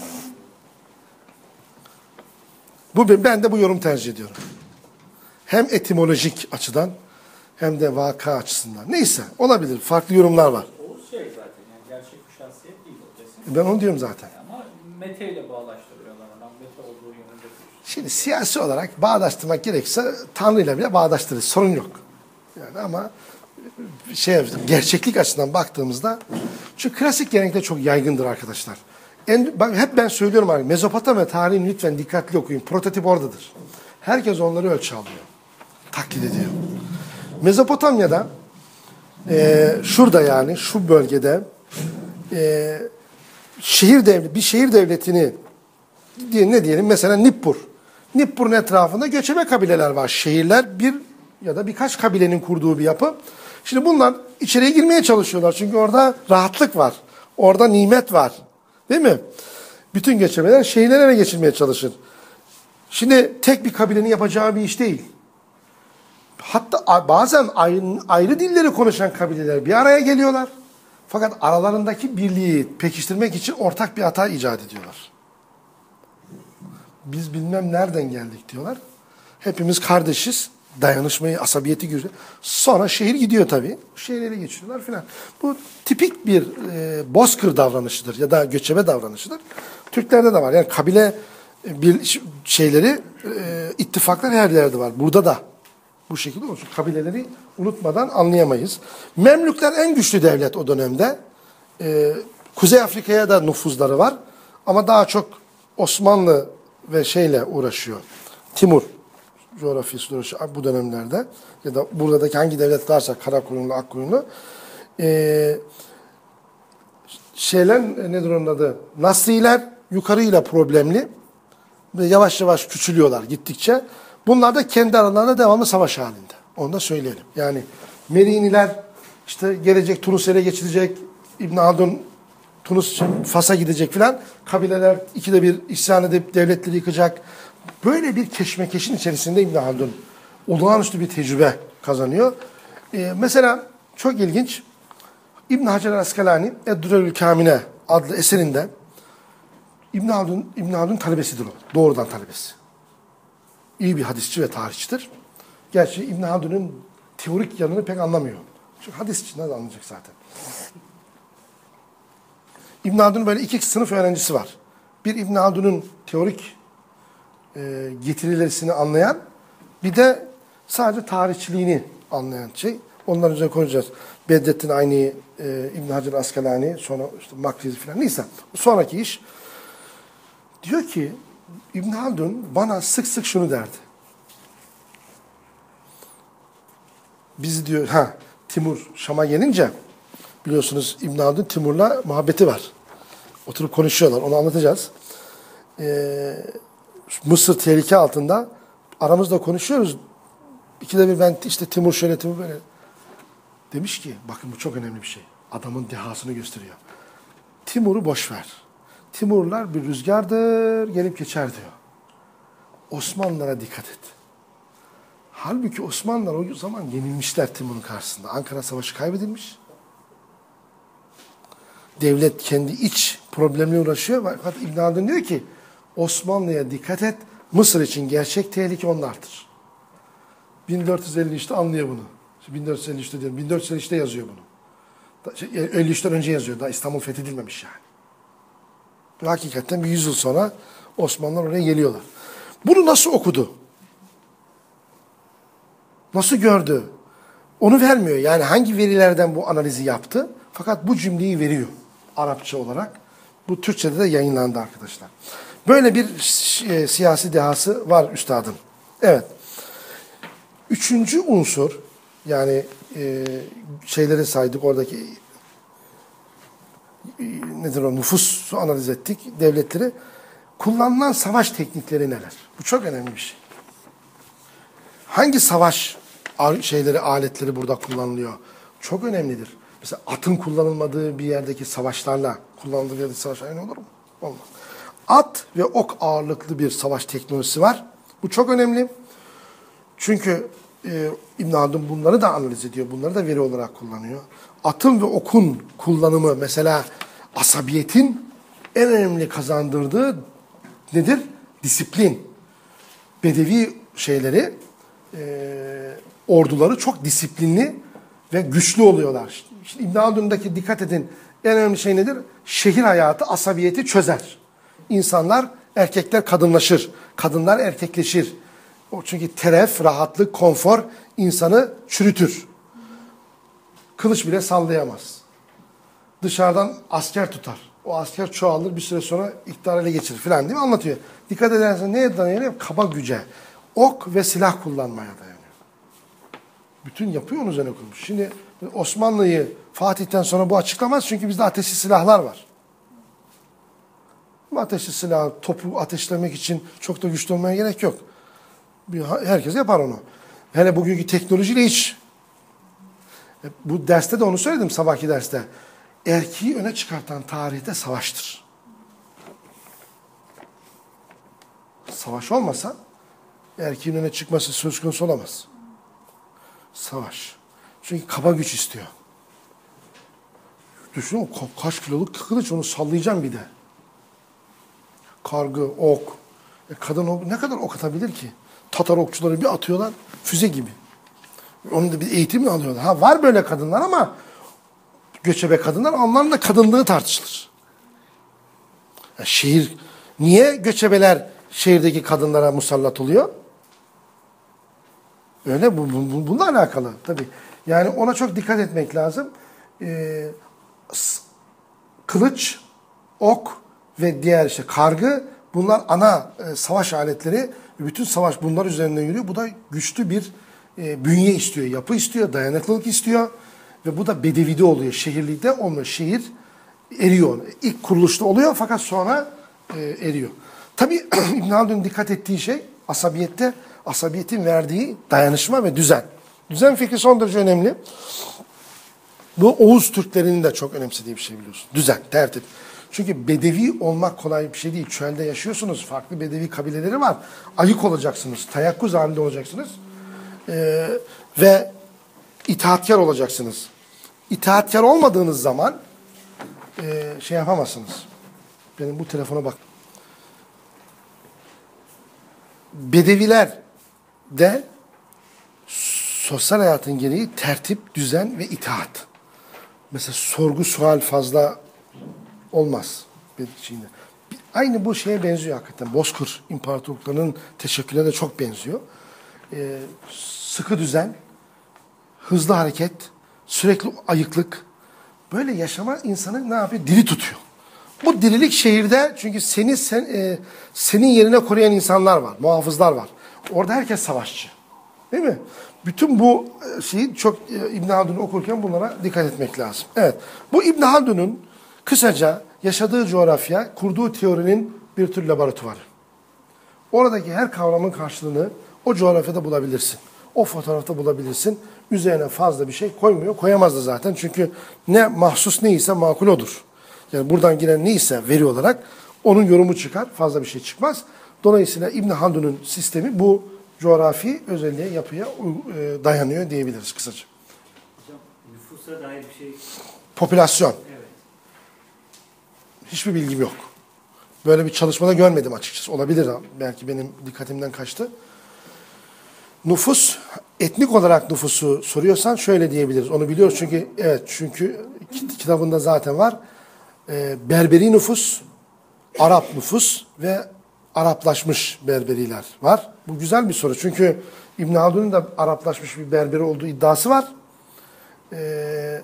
Speaker 1: Bu, ben de bu yorum tercih ediyorum. Hem etimolojik açıdan hem de vaka açısından. Neyse olabilir. Farklı yorumlar var.
Speaker 3: Oğuz şey zaten yani gerçek bir şahsiyet değil o kesin.
Speaker 1: Ben onu diyorum zaten.
Speaker 3: Ama Mete ile bağlaştırıyorlar ona. Mete olduğu yönünde.
Speaker 1: Şimdi siyasi olarak bağdaştırmak gerekirse Tanrı'yla bile bağdaştırırız. Sorun yok. Yani ama şey gerçeklik açısından baktığımızda çünkü klasik gelenekte çok yaygındır arkadaşlar. En, bak, hep ben söylüyorum abi. Mezopotamya tarihini lütfen dikkatli okuyun. Prototip oradadır. Herkes onları ölçü alıyor. Taklit ediyor. Mezopotamya'da e, şurada yani şu bölgede e, şehir devleti, bir şehir devletini diye ne diyelim mesela Nippur. Nippur'un etrafında göçebe kabileler var. Şehirler bir ya da birkaç kabilenin kurduğu bir yapı. Şimdi bunlar içeriye girmeye çalışıyorlar. Çünkü orada rahatlık var. Orada nimet var. Değil mi? Bütün göçebeler şehirlere ele geçirmeye çalışır. Şimdi tek bir kabilenin yapacağı bir iş değil. Hatta bazen ayrı, ayrı dilleri konuşan kabileler bir araya geliyorlar. Fakat aralarındaki birliği pekiştirmek için ortak bir hata icat ediyorlar. Biz bilmem nereden geldik diyorlar. Hepimiz kardeşiz. Dayanışmayı, asabiyeti görüyor. Sonra şehir gidiyor tabii. Şehri ele geçiriyorlar filan. Bu tipik bir e, bozkır davranışıdır ya da göçebe davranışıdır. Türklerde de var. Yani kabile e, bir şeyleri, e, ittifaklar her yerde var. Burada da bu şekilde olsun. Kabileleri unutmadan anlayamayız. Memlükler en güçlü devlet o dönemde. E, Kuzey Afrika'ya da nüfuzları var. Ama daha çok Osmanlı ve şeyle uğraşıyor. Timur coğrafyası uğraşıyor bu dönemlerde. Ya da buradaki hangi devlet varsa Karakoyunlu, Akkoyunlu. E, şeyler nedir onun adı? Nasriler yukarıyla problemli. Ve yavaş yavaş küçülüyorlar gittikçe. Bunlar da kendi aralarında devamlı savaş halinde. Onu da söyleyelim. Yani Meriniler işte gelecek Tunus ele geçirecek. İbn Haldun Tunus Fas'a gidecek filan. Kabileler ikide bir isyan edip devletleri yıkacak. Böyle bir keşmekeşin içerisinde İbn Haldun olağanüstü bir tecrübe kazanıyor. Ee, mesela çok ilginç. İbn Hacer el-Askalani Eddurrül Kamine adlı eserinde İbn Haldun İbn Haldun talebesidir o. Doğrudan talebesi. İyi bir hadisçi ve tarihçidir. Gerçi İbn Haldun'un teorik yanını pek anlamıyor. Çünkü hadisçi nerede anlayacak zaten. İbn Haldun'un böyle iki sınıf öğrencisi var. Bir İbn Haldun'un teorik e, getirilerini anlayan, bir de sadece tarihçiliğini anlayan şey. Onların üzerine konuşacağız. Bedrettin Ayni, e, İbn Hacer Askalani, sonra işte Makrizi falan neyse. Sonraki iş. Diyor ki İbn Haldun bana sık sık şunu derdi. Biz diyor, ha Timur Şam'a gelince biliyorsunuz İbn Haldun Timur'la muhabbeti var. Oturup konuşuyorlar. Onu anlatacağız. Ee, Mısır tehlike altında. Aramızda konuşuyoruz. İkide bir ben işte Timur şöyle Timur böyle. Demiş ki bakın bu çok önemli bir şey. Adamın dehasını gösteriyor. Timur'u boş ver. Timurlar bir rüzgardır, gelip geçer diyor. Osmanlılara dikkat et. Halbuki Osmanlılar o zaman yenilmişler Timur'un karşısında. Ankara Savaşı kaybedilmiş. Devlet kendi iç problemle uğraşıyor. Fakat İbn Haldun diyor ki Osmanlı'ya dikkat et. Mısır için gerçek tehlike onlardır. bin dört yüz elli üçte anlıyor bunu. bin dört yüz elli üçte diyorum. bin dört yüz elli üçte yazıyor bunu. elli üçten önce yazıyor. Daha İstanbul fethedilmemiş yani. Ve hakikaten bir yüzyıl sonra Osmanlılar oraya geliyorlar. Bunu nasıl okudu? Nasıl gördü? Onu vermiyor. Yani hangi verilerden bu analizi yaptı? Fakat bu cümleyi veriyor Arapça olarak. Bu Türkçe'de de yayınlandı arkadaşlar. Böyle bir e, siyasi dehası var üstadın. Evet. Üçüncü unsur, yani e, şeyleri saydık oradaki e, nedir o nüfusu analiz ettik, devletleri. Kullanılan savaş teknikleri neler? Bu çok önemli bir şey. Hangi savaş şeyleri, aletleri burada kullanılıyor? Çok önemlidir. Mesela atın kullanılmadığı bir yerdeki savaşlarla kullanıldığı bir yerdeki savaş aynı olur mu? Olmaz. At ve ok ağırlıklı bir savaş teknolojisi var. Bu çok önemli. Çünkü e, İbn Haldun bunları da analiz ediyor. Bunları da veri olarak kullanıyor. Atın ve okun kullanımı mesela asabiyetin en önemli kazandırdığı nedir? Disiplin. Bedevi şeyleri, e, orduları çok disiplinli ve güçlü oluyorlar. Şimdi İbn Haldun'daki dikkat edin en önemli şey nedir? Şehir hayatı asabiyeti çözer. İnsanlar, erkekler kadınlaşır. Kadınlar erkekleşir. O çünkü teref, rahatlık, konfor insanı çürütür. Kılıç bile sallayamaz. Dışarıdan asker tutar. O asker çoğalır, bir süre sonra iktidar ele geçirir filan değil mi? Anlatıyor. Dikkat edersen neye dayanıyor? Kaba güce. Ok ve silah kullanmaya dayanıyor. Bütün yapıyı onun üzerine kurmuş. Şimdi Osmanlı'yı Fatih'ten sonra bu açıklamaz çünkü bizde ateşli silahlar var. Ateşli silah, topu ateşlemek için çok da güçlü olmaya gerek yok. Herkes yapar onu. Hele bugünkü teknolojiyle hiç. Bu derste de onu söyledim sabahki derste. Erkeği öne çıkartan tarihte savaştır. Savaş olmasa erkeğin öne çıkması söz konusu olamaz. Savaş. Çünkü kaba güç istiyor. Düşünün ka- kaç kiloluk kılıç, onu sallayacağım bir de. Kargı, ok. E kadın ok, ne kadar ok atabilir ki? Tatar okçuları bir atıyorlar, füze gibi. Onun da bir eğitimini alıyorlar. Ha var böyle kadınlar ama göçebe kadınlar, onların da kadınlığı tartışılır. Ya şehir, niye göçebeler şehirdeki kadınlara musallat oluyor? Öyle bu, bu bununla alakalı tabii. Yani ona çok dikkat etmek lazım. Ee, kılıç, ok ve diğer işte kargı, bunlar ana e, savaş aletleri. Bütün savaş bunlar üzerinden yürüyor. Bu da güçlü bir e, bünye istiyor, yapı istiyor, dayanıklılık istiyor. Ve bu da bedevide oluyor, şehirlikte olmuyor. Şehir eriyor. İlk kuruluşta oluyor fakat sonra e, eriyor. Tabii İbn Haldun'un dikkat ettiği şey asabiyette, asabiyetin verdiği dayanışma ve düzen. Düzen fikri son derece önemli. Bu Oğuz Türklerinin de çok önemsediği bir şey biliyorsun. Düzen, tertip. Çünkü bedevi olmak kolay bir şey değil. Çölde yaşıyorsunuz, farklı bedevi kabileleri var. Ayık olacaksınız, teyakkuz halinde olacaksınız. Ee, ve itaatkar olacaksınız. İtaatkar olmadığınız zaman e, şey yapamazsınız. Benim bu telefona bak. Bedeviler de sosyal hayatın gereği tertip, düzen ve itaat. Mesela sorgu sual fazla olmaz. Şeyinde. Aynı bu şeye benziyor hakikaten. Bozkır imparatorluklarının teşekkülüne de çok benziyor. Ee, sıkı düzen, hızlı hareket, sürekli ayıklık. Böyle yaşama insanı ne yapıyor? Diri tutuyor. Bu dirilik şehirde, çünkü seni sen, e, senin yerine koruyan insanlar var, muhafızlar var. Orada herkes savaşçı. Değil mi? Bütün bu şeyi çok e, İbn Haldun'u okurken bunlara dikkat etmek lazım. Evet. Bu İbn Haldun'un kısaca yaşadığı coğrafya, kurduğu teorinin bir tür laboratuvarı. Oradaki her kavramın karşılığını o coğrafyada bulabilirsin. O fotoğrafta bulabilirsin. Üzerine fazla bir şey koymuyor. Koyamaz da zaten. Çünkü ne mahsus neyse makul odur. Yani buradan giren neyse veri olarak onun yorumu çıkar. Fazla bir şey çıkmaz. Dolayısıyla İbn Haldun'un sistemi bu coğrafi özelliğe, yapıya e, dayanıyor diyebiliriz kısaca.
Speaker 7: Hocam nüfusa dair bir şey...
Speaker 1: Popülasyon.
Speaker 7: Evet.
Speaker 1: Hiçbir bilgim yok. Böyle bir çalışmada görmedim açıkçası. Olabilir, belki benim dikkatimden kaçtı. Nüfus, etnik olarak nüfusu soruyorsan şöyle diyebiliriz. Onu biliyoruz çünkü, evet, çünkü kitabında zaten var. Ee, Berberi nüfus, Arap nüfus ve Araplaşmış Berberiler var. Bu güzel bir soru. Çünkü İbn Haldun'un da Araplaşmış bir Berberi olduğu iddiası var. Ee,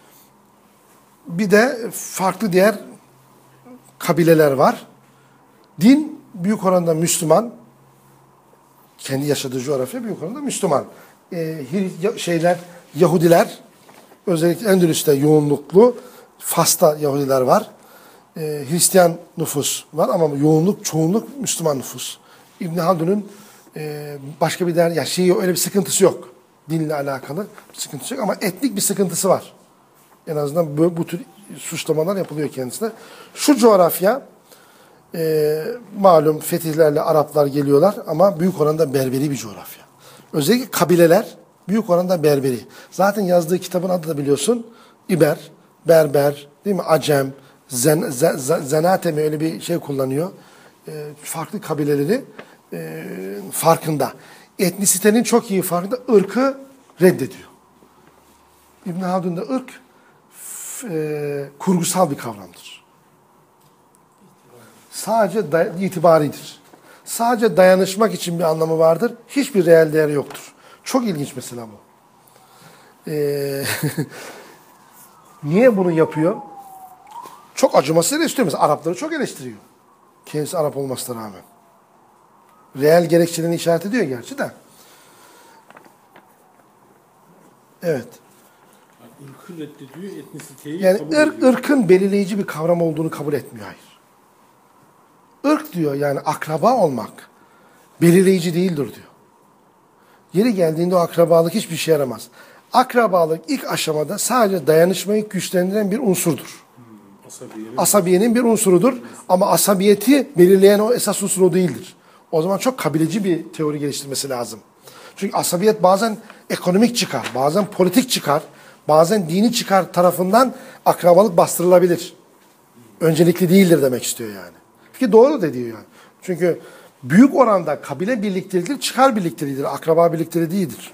Speaker 1: bir de farklı diğer kabileler var. Din büyük oranda Müslüman. Kendi yaşadığı coğrafya büyük oranda Müslüman. Ee, şeyler, Yahudiler, özellikle Endülüs'te yoğunluklu, Fas'ta Yahudiler var. Ee, Hristiyan nüfus var ama yoğunluk, çoğunluk Müslüman nüfus. İbn Haldun'un e, başka bir der, ya şeyi öyle bir sıkıntısı yok. Dinle alakalı bir sıkıntısı yok ama etnik bir sıkıntısı var. En azından bu, bu tür suçlamalar yapılıyor kendisine. Şu coğrafya e, malum fetihlerle Araplar geliyorlar ama büyük oranda Berberi bir coğrafya. Özellikle kabileler büyük oranda Berberi. Zaten yazdığı kitabın adı da biliyorsun İber, Berber, değil mi? Acem, Zen, zen, Zenate mi öyle bir şey kullanıyor. E, farklı kabileleri e, farkında. Etnisitenin çok iyi farkında, ırkı reddediyor. İbn Haldun'da ırk e, kurgusal bir kavramdır. Sadece day- itibaridir. Sadece dayanışmak için bir anlamı vardır. Hiçbir reel değeri yoktur. Çok ilginç mesela bu. Ee, niye bunu yapıyor? Çok acımasız eleştiriyor. Mesela Arapları çok eleştiriyor. Kendisi Arap olmasına rağmen. Reel gerekçelerini işaret ediyor gerçi de. Evet.
Speaker 2: Yani ırkı reddediyor, etnisiteyi
Speaker 1: Yani
Speaker 2: kabul
Speaker 1: ırk,
Speaker 2: ediyor.
Speaker 1: ırkın belirleyici bir kavram olduğunu kabul etmiyor. Hayır. Irk diyor, yani akraba olmak belirleyici değildir diyor. Yeri geldiğinde o akrabalık hiçbir şey yaramaz. Akrabalık ilk aşamada sadece dayanışmayı güçlendiren bir unsurdur.
Speaker 2: Asabiyenin,
Speaker 1: Asabiyenin bir unsurudur ama asabiyeti belirleyen o esas unsur o değildir. O zaman çok kabileci bir teori geliştirmesi lazım. Çünkü asabiyet bazen ekonomik çıkar, bazen politik çıkar, Bazen dini çıkar tarafından akrabalık bastırılabilir. Öncelikli değildir demek istiyor yani. Ki doğru da diyor yani. Çünkü büyük oranda kabile birlikteliğidir, çıkar birlikteliğidir, akraba birlikteliği değildir.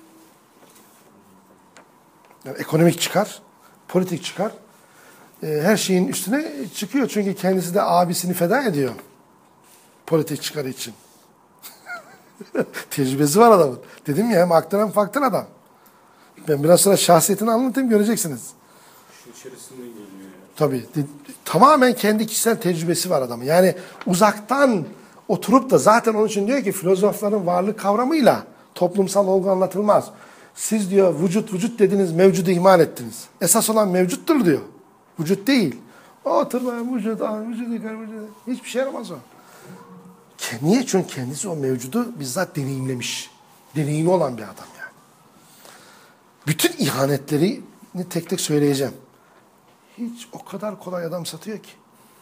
Speaker 1: Yani ekonomik çıkar, politik çıkar. E, her şeyin üstüne çıkıyor. Çünkü kendisi de abisini feda ediyor. Politik çıkarı için. Tecrübesi var adamın. Dedim ya hem aktör hem faktör adam. Ben biraz sonra şahsiyetini anlatayım göreceksiniz.
Speaker 2: Şu içerisinden geliyor ya.
Speaker 1: Tabii. De, tamamen kendi kişisel tecrübesi var adamın. Yani uzaktan oturup da zaten onun için diyor ki filozofların varlık kavramıyla toplumsal olgu anlatılmaz. Siz diyor vücut vücut dediniz mevcudu ihmal ettiniz. Esas olan mevcuttur diyor. Vücut değil. Oturma vücut, vücut, vücut. Hiçbir şey yaramaz o. Niye? Çünkü kendisi o mevcudu bizzat deneyimlemiş. Deneyimi olan bir adam yani. Bütün ihanetlerini tek tek söyleyeceğim. Hiç o kadar kolay adam satıyor ki.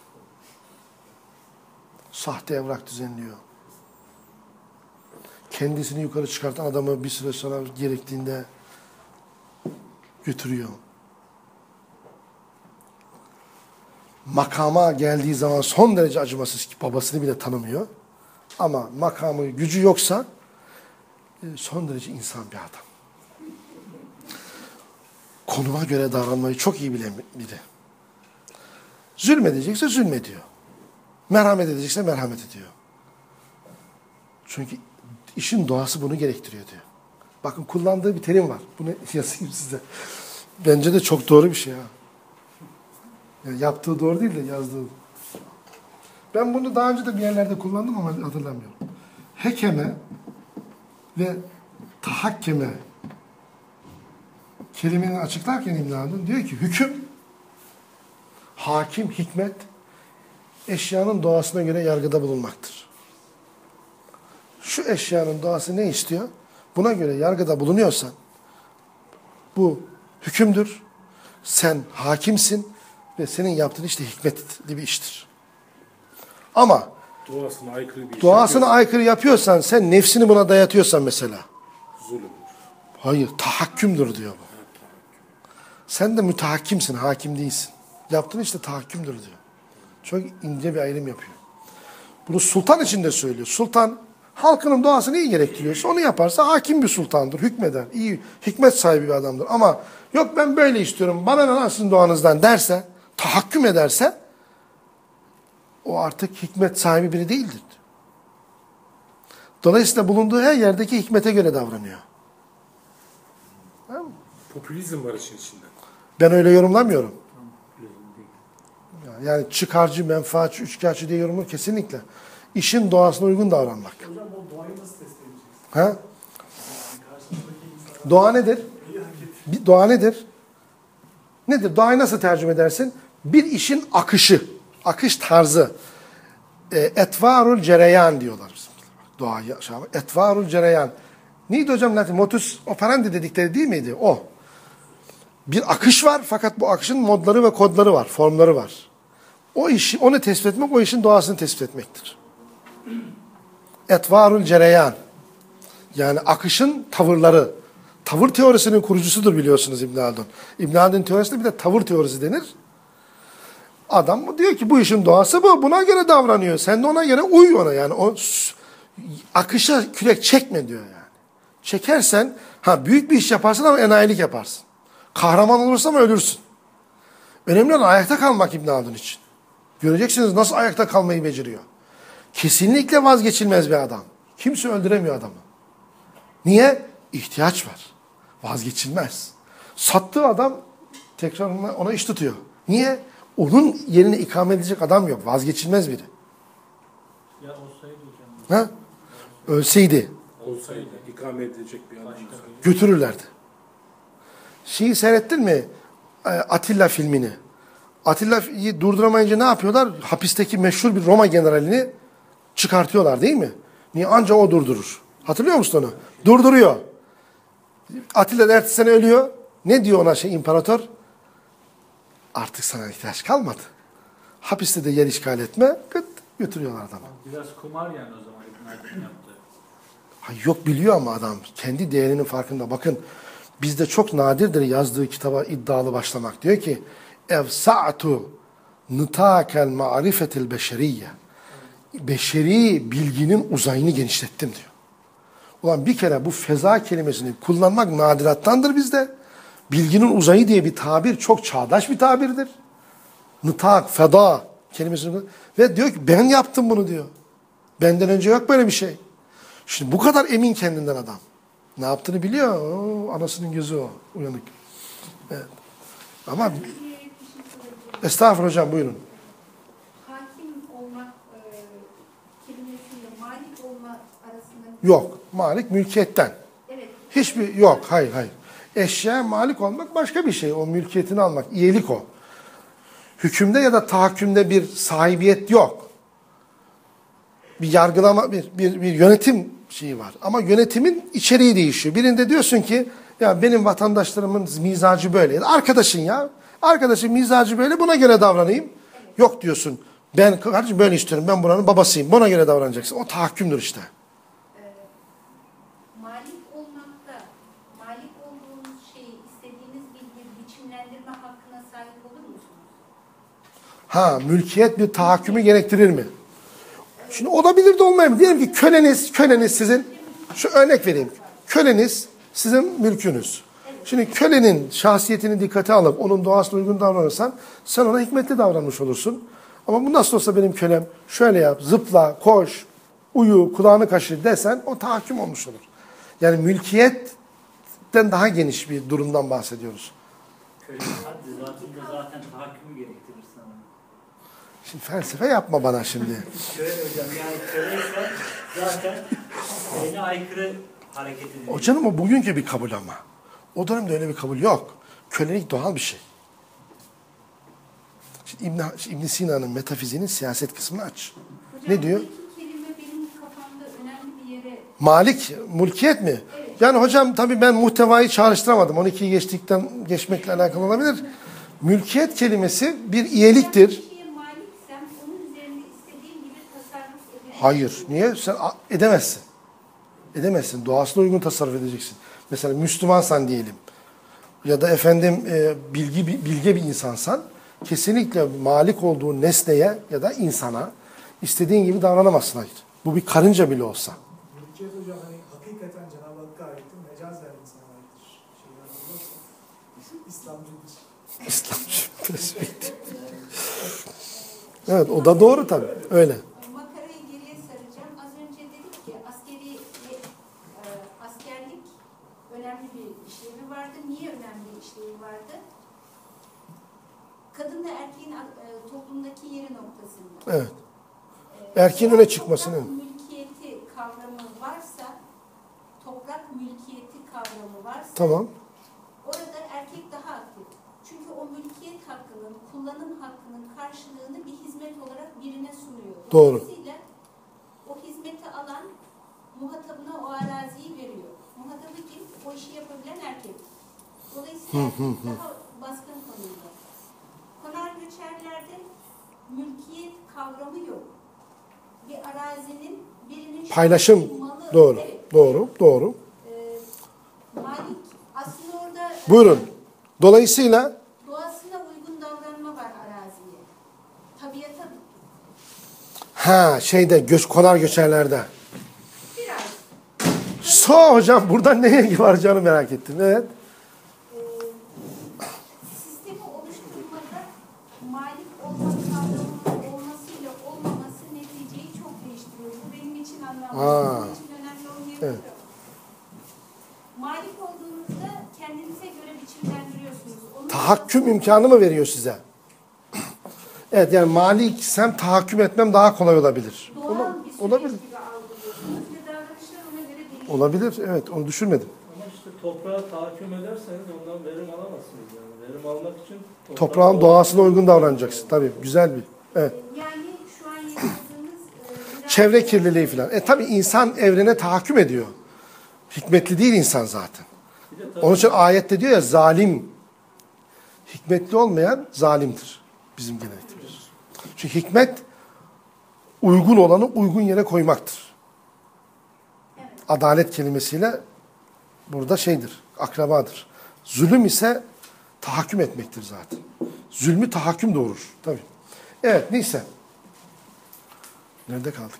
Speaker 1: Sahte evrak düzenliyor. Kendisini yukarı çıkartan adamı bir süre sonra gerektiğinde götürüyor. Makama geldiği zaman son derece acımasız ki babasını bile tanımıyor. Ama makamı, gücü yoksa son derece insan bir adam. Konuma göre davranmayı çok iyi bilen biri. Zulmedecekse zulmediyor. Merhamet edecekse merhamet ediyor. Çünkü işin doğası bunu gerektiriyor diyor. Bakın kullandığı bir terim var. Bunu yazayım size. Bence de çok doğru bir şey ha. Yani yaptığı doğru değil de yazdığı. Ben bunu daha önce de bir yerlerde kullandım ama hatırlamıyorum. Hekeme ve tahakkeme kelimeni açıklarken İbn Haldun diyor ki hüküm, hakim, hikmet eşyanın doğasına göre yargıda bulunmaktır. Şu eşyanın doğası ne istiyor? Buna göre yargıda bulunuyorsan bu hükümdür. Sen hakimsin ve senin yaptığın işte hikmetli bir iştir. Ama
Speaker 2: Doğasına aykırı bir iş
Speaker 1: doğasına
Speaker 2: yapıyorsa
Speaker 1: aykırı yapıyorsan, sen nefsini buna dayatıyorsan mesela.
Speaker 2: zulümdür.
Speaker 1: Hayır, tahakkümdür diyor bu. Sen de mütehakkimsin, hakim değilsin. Yaptığın işte tahakkümdür diyor. Çok ince bir ayrım yapıyor. Bunu sultan için de söylüyor. Sultan halkının doğasını iyi gerektiriyorsa onu yaparsa hakim bir sultandır, hükmeder. İyi, hikmet sahibi bir adamdır. Ama yok ben böyle istiyorum, bana ne lan sizin doğanızdan derse, tahakküm ederse o artık hikmet sahibi biri değildir. Dolayısıyla bulunduğu her yerdeki hikmete göre davranıyor.
Speaker 2: Popülizm var işin içinde.
Speaker 1: Ben öyle yorumlamıyorum. Yani çıkarcı, menfaatçi, üçkağıtçı diye yorumluyor kesinlikle. İşin doğasına uygun davranmak.
Speaker 4: Hocam o doğayı nasıl test edeceğiz?
Speaker 1: Ha?
Speaker 4: Yani karşımızdaki insan
Speaker 1: Doğa nedir?
Speaker 4: iyi hareket.
Speaker 1: Bir doğa nedir? Nedir? Doğayı nasıl tercüme edersin? Bir işin akışı, akış tarzı. E, etvarul cereyan diyorlar bizim. Doğayı, etvarul cereyan. Neydi hocam Latin? Modus operandi dedikleri değil miydi? O. Bir akış var fakat bu akışın modları ve kodları var, formları var. O işi, onu tespit etmek, o işin doğasını tespit etmektir. Etvarul cereyan. Yani akışın tavırları. Tavır teorisinin kurucusudur biliyorsunuz İbn Haldun. İbn Haldun teorisinde bir de tavır teorisi denir. Adam diyor ki bu işin doğası bu. Buna göre davranıyor. Sen de ona göre uy ona yani. O akışa kürek çekme diyor yani. Çekersen ha büyük bir iş yaparsın ama enayilik yaparsın. Kahraman olursan ama ölürsün. Önemli olan ayakta kalmak İbn Haldun için. Göreceksiniz nasıl ayakta kalmayı beceriyor. Kesinlikle vazgeçilmez bir adam. Kimse öldüremiyor adamı. Niye? İhtiyaç var. Vazgeçilmez. Sattığı adam tekrar ona, ona iş tutuyor. Niye? Onun yerine ikame edecek adam yok. Vazgeçilmez biri.
Speaker 3: Ya olsaydı hocam.
Speaker 1: Ha? Ölseydi.
Speaker 2: Olsaydı ikame edilecek bir adam olsaydı.
Speaker 1: Götürürlerdi. Şeyi seyrettin mi? Atilla filmini. Atilla'yı durduramayınca ne yapıyorlar? Hapisteki meşhur bir Roma generalini çıkartıyorlar değil mi? Niye? Anca o durdurur. Hatırlıyor musun onu? Durduruyor. Atilla da ertesi sene ölüyor. Ne diyor ona şey imparator? Artık sana ihtiyaç kalmadı. Hapiste de yer işgal etme. Gıt, götürüyorlar adamı.
Speaker 3: Biraz kumar yani o zaman İbn Haldun yaptı.
Speaker 1: Ha, yok biliyor ama adam. Kendi değerinin farkında. Bakın Bizde çok nadirdir yazdığı kitaba iddialı başlamak. Diyor ki evsa'tu nıtakel ma'rifetil beşeriyye. Beşeri bilginin uzayını genişlettim diyor. Ulan bir kere bu feza kelimesini kullanmak nadirattandır bizde. Bilginin uzayı diye bir tabir çok çağdaş bir tabirdir. Nıtak, feda kelimesini ve diyor ki ben yaptım bunu diyor. Benden önce yok böyle bir şey. Şimdi bu kadar emin kendinden adam. Ne yaptığını biliyor. Oo, anasının gözü o. Uyanık. Evet. Ama estağfurullah hocam buyurun.
Speaker 5: Hakim olmak e, kelimesiyle malik olma arasında...
Speaker 1: Yok. Malik mülkiyetten.
Speaker 5: Evet.
Speaker 1: Hiçbir yok. Hayır hayır. Eşya malik olmak başka bir şey. O mülkiyetini almak. İyelik o. Hükümde ya da tahakkümde bir sahibiyet yok. Bir yargılama, bir, bir, bir yönetim şeyi var. Ama yönetimin içeriği değişiyor. Birinde diyorsun ki ya benim vatandaşlarımın mizacı böyle. Arkadaşın ya. Arkadaşın mizacı böyle, buna göre davranayım. Yok diyorsun. Ben kardeşim böyle istiyorum. Ben buranın babasıyım. Buna göre davranacaksın. O tahakkümdür işte.
Speaker 5: E, malik olmakta, malik olduğunuz şeyi istediğiniz bir, bir biçimlendirme hakkına sahip olur musunuz?
Speaker 1: Ha, mülkiyet bir tahakkümü gerektirir mi? Şimdi olabilir de olmayabilir. Diyelim ki köleniz, köleniz sizin, şu örnek vereyim. Köleniz sizin mülkünüz. Şimdi kölenin şahsiyetini dikkate alıp onun doğasına uygun davranırsan sen ona hikmetli davranmış olursun. Ama bu nasıl olsa benim kölem, şöyle yap, zıpla, koş, uyu, kulağını kaşı desen o tahakküm olmuş olur. Yani mülkiyetten daha geniş bir durumdan bahsediyoruz.
Speaker 7: Köle haddi zatında zaten tahakkümü gerektirir sana.
Speaker 1: Şimdi felsefe yapma bana şimdi.
Speaker 7: Köle hocam, yani köleyse zaten şeyine aykırı hareket ediyor.
Speaker 1: O canım o bugünkü bir kabul ama. O dönemde öyle bir kabul yok. Kölelik doğal bir şey. Şimdi İbn, İbn Sina'nın metafiziğinin siyaset kısmını aç.
Speaker 5: Hocam,
Speaker 1: Ne diyor?
Speaker 5: bu iki kelime benim kafamda önemli bir yere...
Speaker 1: Malik, mülkiyet mi?
Speaker 5: Evet.
Speaker 1: Yani hocam tabii ben muhtevayı çağrıştıramadım. on ikiyi geçtikten geçmekle alakalı olabilir. Mülkiyet kelimesi bir iyeliktir.
Speaker 5: Ben bir şeye maliksem onun üzerinde istediğim gibi tasarruf edebilirim.
Speaker 1: Hayır. Niye? Sen a- edemezsin. Edemezsin. Doğasına uygun tasarruf edeceksin. Mesela Müslümansan diyelim. Ya da efendim e, bilgi bilge bir insansan kesinlikle malik olduğu nesneye ya da insana istediğin gibi davranamazsın. Hayır. Bu bir karınca bile olsa.
Speaker 4: Mülkiyet hocam hani hakikaten Cenab-ı Hakk'a aittir, mecazen insana aittir. Şeyler olursa İslamcıdır.
Speaker 1: İslamcı perspektif. Evet, o da doğru tabii. Öyle.
Speaker 5: Makarayı geriye saracağım. Az önce dedik ki askeri e, askerlik önemli bir işlevi vardı. Niye önemli bir işlevi vardı? Kadınla erkeğin e, toplumdaki yeri noktasında.
Speaker 1: Evet.
Speaker 5: E,
Speaker 1: Erkeğin öne çıkmasını.
Speaker 5: Toprak mülkiyeti kavramı varsa, toprak mülkiyeti kavramı varsa,
Speaker 1: Tamam.
Speaker 5: orada erkek daha aktif. Çünkü o mülkiyet hakkının, kullanım hakkının karşılığını bir hizmet olarak birine sunuyor.
Speaker 1: Doğru.
Speaker 5: Dolayısıyla o hizmeti alan muhatabına o araziyi veriyor. Muhatabı kim? O işi yapabilen erkek. Dolayısıyla erkek daha baskın konumda. Konar göçerlerde mülkiyet kavramı yok. Bir arazinin birinin
Speaker 1: Paylaşım.
Speaker 5: şahsi malı-
Speaker 1: Doğru.
Speaker 5: Evet.
Speaker 1: Doğru. Doğru.
Speaker 5: Ee, Malik aslında orada
Speaker 1: Buyurun. Dolayısıyla
Speaker 5: doğasına uygun davranma var araziye. Tabiata
Speaker 1: ha şeyde göç konar göçerlerde.
Speaker 5: biraz
Speaker 1: So hocam buradan neye varacağını merak ettim. Evet.
Speaker 5: e, sistemi oluşturmada malik olma kavramının olmasıyla olmaması neticeyi çok değiştiriyor. Bu benim için anlamlı.
Speaker 1: Ha.
Speaker 5: Sizin için önemli olmayabilir.
Speaker 1: Evet.
Speaker 5: Malik olduğunuzda kendinize göre biçimlendiriyorsunuz. Onun
Speaker 1: Tahakküm imkanı mı veriyor size? Evet yani maliksem tahakküm etmem daha kolay olabilir.
Speaker 5: doğal
Speaker 1: Ola-
Speaker 5: bir süreç
Speaker 1: olabilir.
Speaker 5: gibi algılıyorsunuz ve davranışlar ona göre değişiyor.
Speaker 1: Olabilir. Evet onu düşünmedim.
Speaker 6: Ama işte toprağa tahakküm ederseniz ondan verim alamazsınız yani. Verim almak için toprağın
Speaker 1: Toprağın doğasına uygun davranacaksın. Tabii güzel bir. Evet.
Speaker 5: Yani şu an yaşadığımız e, biraz-
Speaker 1: Çevre kirliliği falan. E tabii insan evrene tahakküm ediyor. Hikmetli değil insan zaten.
Speaker 6: Bir de tabii
Speaker 1: Onun için ayette diyor ya zalim. Hikmetli olmayan zalimdir. Bizim gelenekte biliyorsunuz. Çünkü hikmet uygun olanı uygun yere koymaktır.
Speaker 5: Evet.
Speaker 1: Adalet kelimesiyle burada şeydir. akrabadır. Zulüm ise tahakküm etmektir zaten. Zulmü tahakküm doğurur. Tabii. Evet, neyse. Nerede kaldık?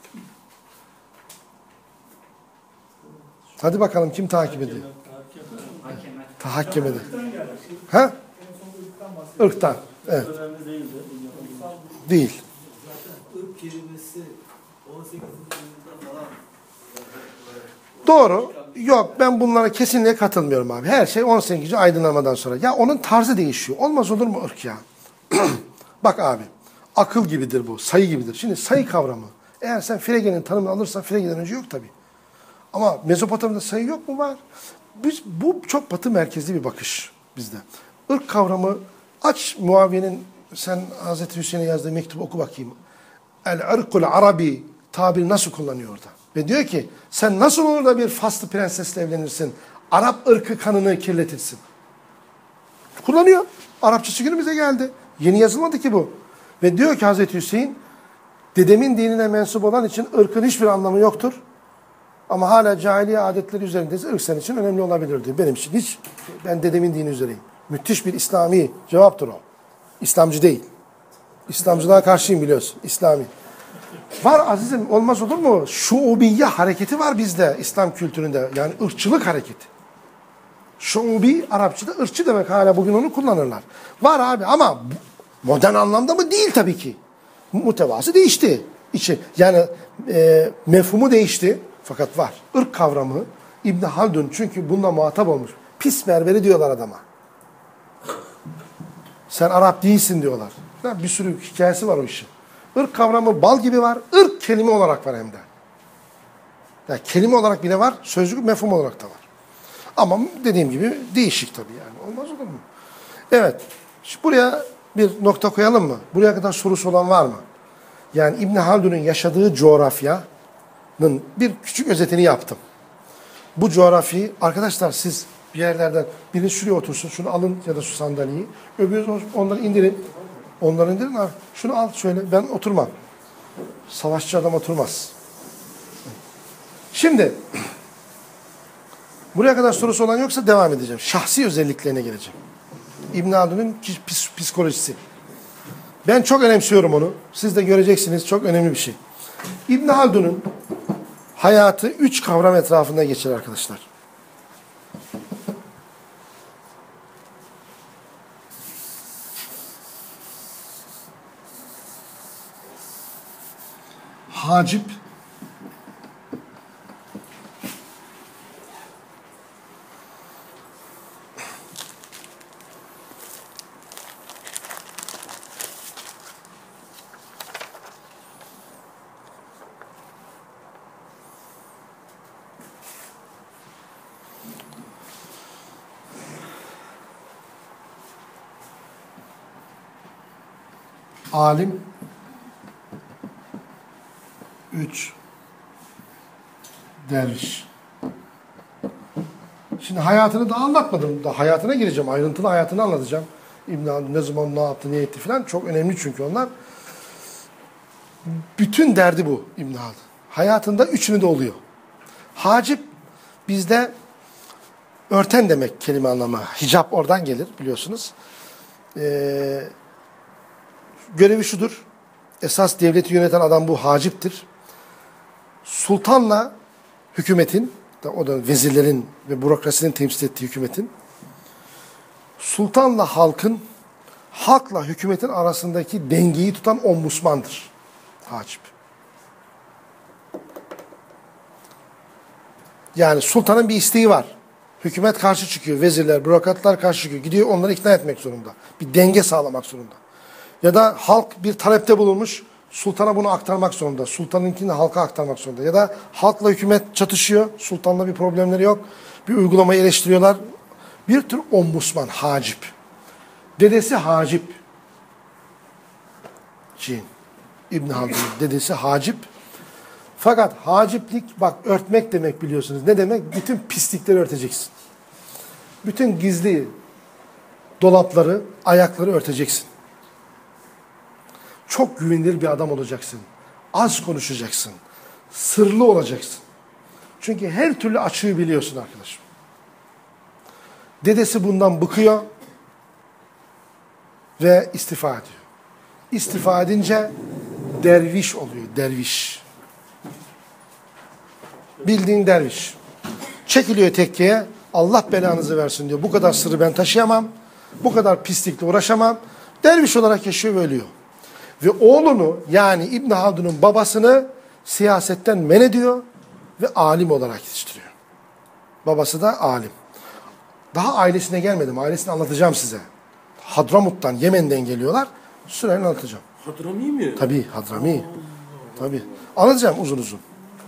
Speaker 1: Hadi bakalım kim takip ediyor?
Speaker 7: Hakeme.
Speaker 1: Tahakkemede. Ha? Irktan. Evet.
Speaker 6: Önemli değildi.
Speaker 1: Değil.
Speaker 8: Irk kelimesi on sekizinci yüzyılda falan.
Speaker 1: Doğru. Yok, ben bunlara kesinlikle katılmıyorum abi. Her şey on sekizinci aydınlanmadan sonra. Ya onun tarzı değişiyor. Olmaz olur mu ırk ya? Bak abi. Akıl gibidir bu. Sayı gibidir. Şimdi sayı kavramı. Eğer sen Frege'nin tanımını alırsan Frege'den önce yok tabii. Ama Mezopotamya'da sayı yok mu? Var. Biz, bu çok batı merkezli bir bakış bizde. Irk kavramı, aç Muaviye'nin, sen Hazreti Hüseyin'e yazdığı mektubu oku bakayım. El-ırkul arabi tabiri nasıl kullanıyor orada? Ve diyor ki sen nasıl olur da bir Faslı prensesle evlenirsin? Arap ırkı kanını kirletirsin. Kullanıyor. Arapçası günümüze geldi. Yeni yazılmadı ki bu. Ve diyor ki Hazreti Hüseyin, dedemin dinine mensup olan için ırkın hiçbir anlamı yoktur. Ama hala cahiliye adetleri üzerindeyiz. Irk senin için önemli olabilir diyor. Benim için hiç, ben dedemin dini üzereyim. Müthiş bir İslami cevaptır o. İslamcı değil. İslamcılığa karşıyım biliyorsun. İslami. Var azizim, olmaz olur mu? Şuubiyye hareketi var bizde İslam kültüründe. Yani ırkçılık hareketi. Şuubi Arapçada ırkçı demek, hala bugün onu kullanırlar. Var abi ama modern anlamda mı? Değil tabii ki. Mutevası değişti. İçi, yani e, mefhumu değişti. Fakat var. Irk kavramı İbn Haldun çünkü bununla muhatap olmuş. Pis berberi diyorlar adama. Sen Arap değilsin diyorlar. Bir sürü hikayesi var o işin. Irk kavramı bal gibi var. Irk kelime olarak var hem de. Yani kelime olarak bile var. Sözcük mefhum olarak da var. Ama dediğim gibi değişik tabii yani. Olmaz olur mu? Evet. Şimdi buraya bir nokta koyalım mı? Buraya kadar sorusu olan var mı? Yani İbn Haldun'un yaşadığı coğrafyanın bir küçük özetini yaptım. Bu coğrafyayı arkadaşlar siz bir yerlerden biriniz şuraya otursun, şunu alın ya da şu sandalyeyi. Öbürünüz onları indirin. Onları indirin abi. Şunu al şöyle, ben oturmam. Savaşçı adam oturmaz. Şimdi buraya kadar sorusu olan yoksa devam edeceğim. Şahsi özelliklerine geleceğim. İbn Haldun'un psikolojisi. Ben çok önemsiyorum onu. Siz de göreceksiniz, çok önemli bir şey. İbn Haldun'un hayatı üç kavram etrafında geçer arkadaşlar. Hacip, alim, üç, derviş. Şimdi hayatını da anlatmadım. Da hayatına gireceğim. Ayrıntılı hayatını anlatacağım. İbn Haldun ne zaman ne yaptı, ne etti falan. Çok önemli çünkü onlar. Bütün derdi bu İbn Haldun. Hayatında üçünü de oluyor. Hacip bizde örten demek kelime anlamı. Hicap oradan gelir biliyorsunuz. Ee, görevi şudur. Esas devleti yöneten adam bu haciptir. Sultanla hükümetin, o da vezirlerin ve bürokrasinin temsil ettiği hükümetin, sultanla halkın, halkla hükümetin arasındaki dengeyi tutan ombudsmandır hacip. Yani sultanın bir isteği var. Hükümet karşı çıkıyor, vezirler, bürokratlar karşı çıkıyor. Gidiyor onları ikna etmek zorunda. Bir denge sağlamak zorunda. Ya da halk bir talepte bulunmuş, sultana bunu aktarmak zorunda. Sultanınkini halka aktarmak zorunda. Ya da halkla hükümet çatışıyor, sultanla bir problemleri yok. Bir uygulamayı eleştiriyorlar. Bir tür ombudsman, hacip. Dedesi hacip. Cin. İbn Haldun'un dedesi hacip. Fakat haciplik, bak örtmek demek biliyorsunuz. Ne demek? Bütün pislikleri örteceksin. Bütün gizli dolapları, ayakları örteceksin. Çok güvenilir bir adam olacaksın. Az konuşacaksın. Sırlı olacaksın. Çünkü her türlü açığı biliyorsun arkadaşım. Dedesi bundan bıkıyor ve istifa ediyor. İstifa edince derviş oluyor, derviş. Bildiğin derviş. Çekiliyor tekkeye, Allah belanızı versin diyor. Bu kadar sırrı ben taşıyamam, bu kadar pislikle uğraşamam. Derviş olarak yaşıyor ve ölüyor. Ve oğlunu, yani İbn Haldun'un babasını siyasetten men ediyor ve alim olarak yetiştiriyor. Babası da alim. Daha ailesine gelmedim, ailesini anlatacağım size. Hadramut'tan, Yemen'den geliyorlar. Sürekli anlatacağım.
Speaker 2: Hadrami mi?
Speaker 1: Tabii, Hadrami. Tabii. Anlatacağım uzun uzun.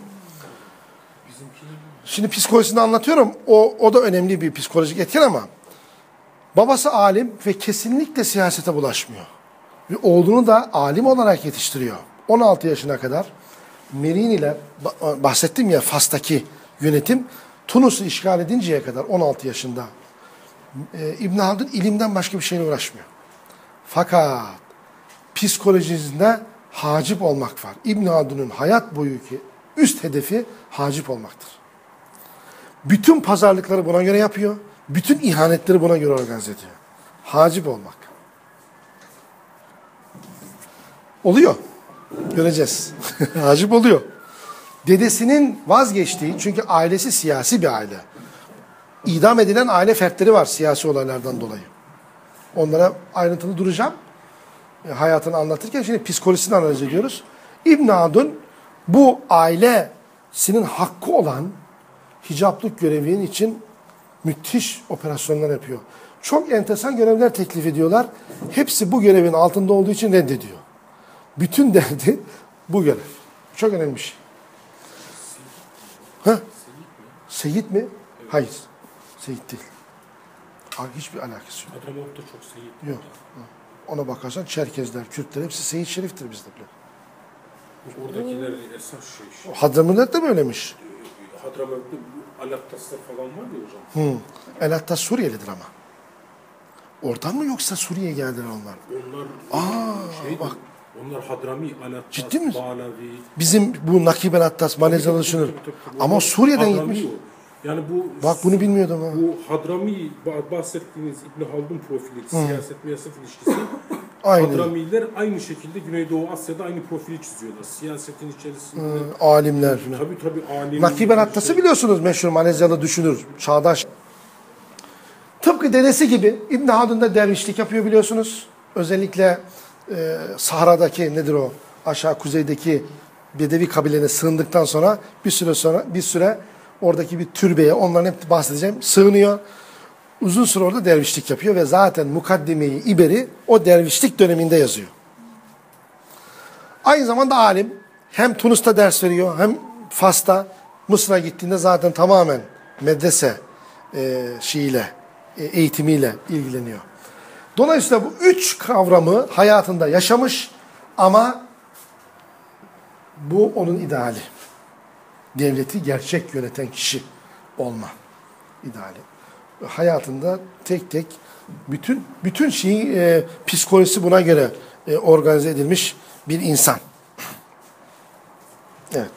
Speaker 1: Şimdi psikolojisini anlatıyorum. O, o da önemli bir psikolojik etken ama babası alim ve kesinlikle siyasete bulaşmıyor. Ve oğlunu da alim olarak yetiştiriyor. on altı yaşına kadar Meriniler, bahsettim ya Fas'taki yönetim, Tunus'u işgal edinceye kadar on altı yaşında e, İbn Haldun ilimden başka bir şeyle uğraşmıyor. Fakat psikolojisinde hacip olmak var. İbn Haldun'un hayat boyuki üst hedefi hacip olmaktır. Bütün pazarlıkları buna göre yapıyor. Bütün ihanetleri buna göre organize ediyor. Hacip olmak. Oluyor. Göreceğiz. Hacip oluyor. Dedesinin vazgeçtiği, çünkü ailesi siyasi bir aile. İdam edilen aile fertleri var siyasi olaylardan dolayı. Onlara ayrıntılı duracağım. E, hayatını anlatırken şimdi psikolojisini analiz ediyoruz. İbn Haldun bu ailesinin hakkı olan hicaplık görevinin için müthiş operasyonlar yapıyor. Çok enteresan görevler teklif ediyorlar. Hepsi bu görevin altında olduğu için reddediyor. Bütün derdi bu görev. Çok önemli bir şey. Ha? Seyit mi? Hayır. Seyit değil. Hiçbir alakası yok.
Speaker 2: Hadramut'ta çok seyit.
Speaker 1: Yok. Ona bakarsan Çerkezler, Kürtler hepsi Seyit Şerif'tir bizde bile.
Speaker 2: Oradakiler esas şey.
Speaker 1: Hadramut'ta da böylemiş.
Speaker 2: Hadramut'ta Alattaslar falan var ya hocam.
Speaker 1: Hı. El-Attas Suriyelidir ama. Oradan mı yoksa Suriye'ye geldiler onlar?
Speaker 2: Onlar
Speaker 1: Aa,
Speaker 2: şeydi,
Speaker 1: bak.
Speaker 2: onlar Hadrami, Alattas,
Speaker 1: Ciddi misin?
Speaker 2: Bağlavi.
Speaker 1: Bizim bu Nakib el-Attas, Malezyalı düşünür. Ama Suriye'den
Speaker 2: Hadrami
Speaker 1: gitmiş.
Speaker 2: o. Yani bu
Speaker 1: Bak bunu bilmiyordum ha.
Speaker 2: Bu Hadrami bahsettiğiniz İbn Haldun profili, siyaset miyaset ilişkisi.
Speaker 1: Aynı.
Speaker 2: Hadramiler aynı şekilde Güneydoğu Asya'da aynı profili çiziyorlar. Siyasetin içerisinde.
Speaker 1: Hı, alimler.
Speaker 2: Tabii tabii alim.
Speaker 1: Nakib el-Attas'ı
Speaker 2: şey.
Speaker 1: biliyorsunuz, meşhur Malezyalı düşünür. Çağdaş. Tıpkı dedesi gibi İbn Haldun da dervişlik yapıyor biliyorsunuz. Özellikle e, Sahra'daki nedir o? Aşağı kuzeydeki Bedevi kabilelerine sığındıktan sonra bir süre sonra bir süre oradaki bir türbeye, onların hep bahsedeceğim, sığınıyor. Uzun süre orada dervişlik yapıyor ve zaten Mukaddime-i İberi o dervişlik döneminde yazıyor. Aynı zamanda alim. Hem Tunus'ta ders veriyor, hem Fas'ta. Mısır'a gittiğinde zaten tamamen medrese e, şeyiyle, e, eğitimiyle ilgileniyor. Dolayısıyla bu üç kavramı hayatında yaşamış ama bu onun ideali. Devleti gerçek yöneten kişi olma ideali. Hayatında tek tek bütün bütün şeyi e, psikolojisi buna göre e, organize edilmiş bir insan. Evet.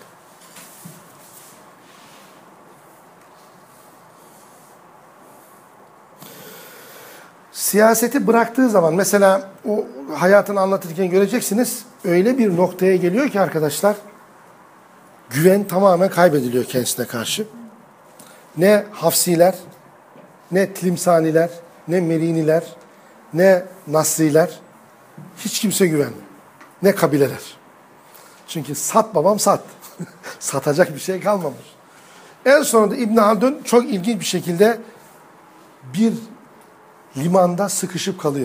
Speaker 1: Siyaseti bıraktığı zaman mesela o hayatını anlatırken göreceksiniz, öyle bir noktaya geliyor ki arkadaşlar, güven tamamen kaybediliyor kendisine karşı. Ne Hafsiler, ne Tilimsaniler, ne Meriniler, ne Nasriler, hiç kimse güvenmiyor. Ne kabileler. Çünkü sat babam sat. Satacak bir şey kalmamış. En sonunda İbn Haldun çok ilginç bir şekilde bir limanda sıkışıp kalıyor.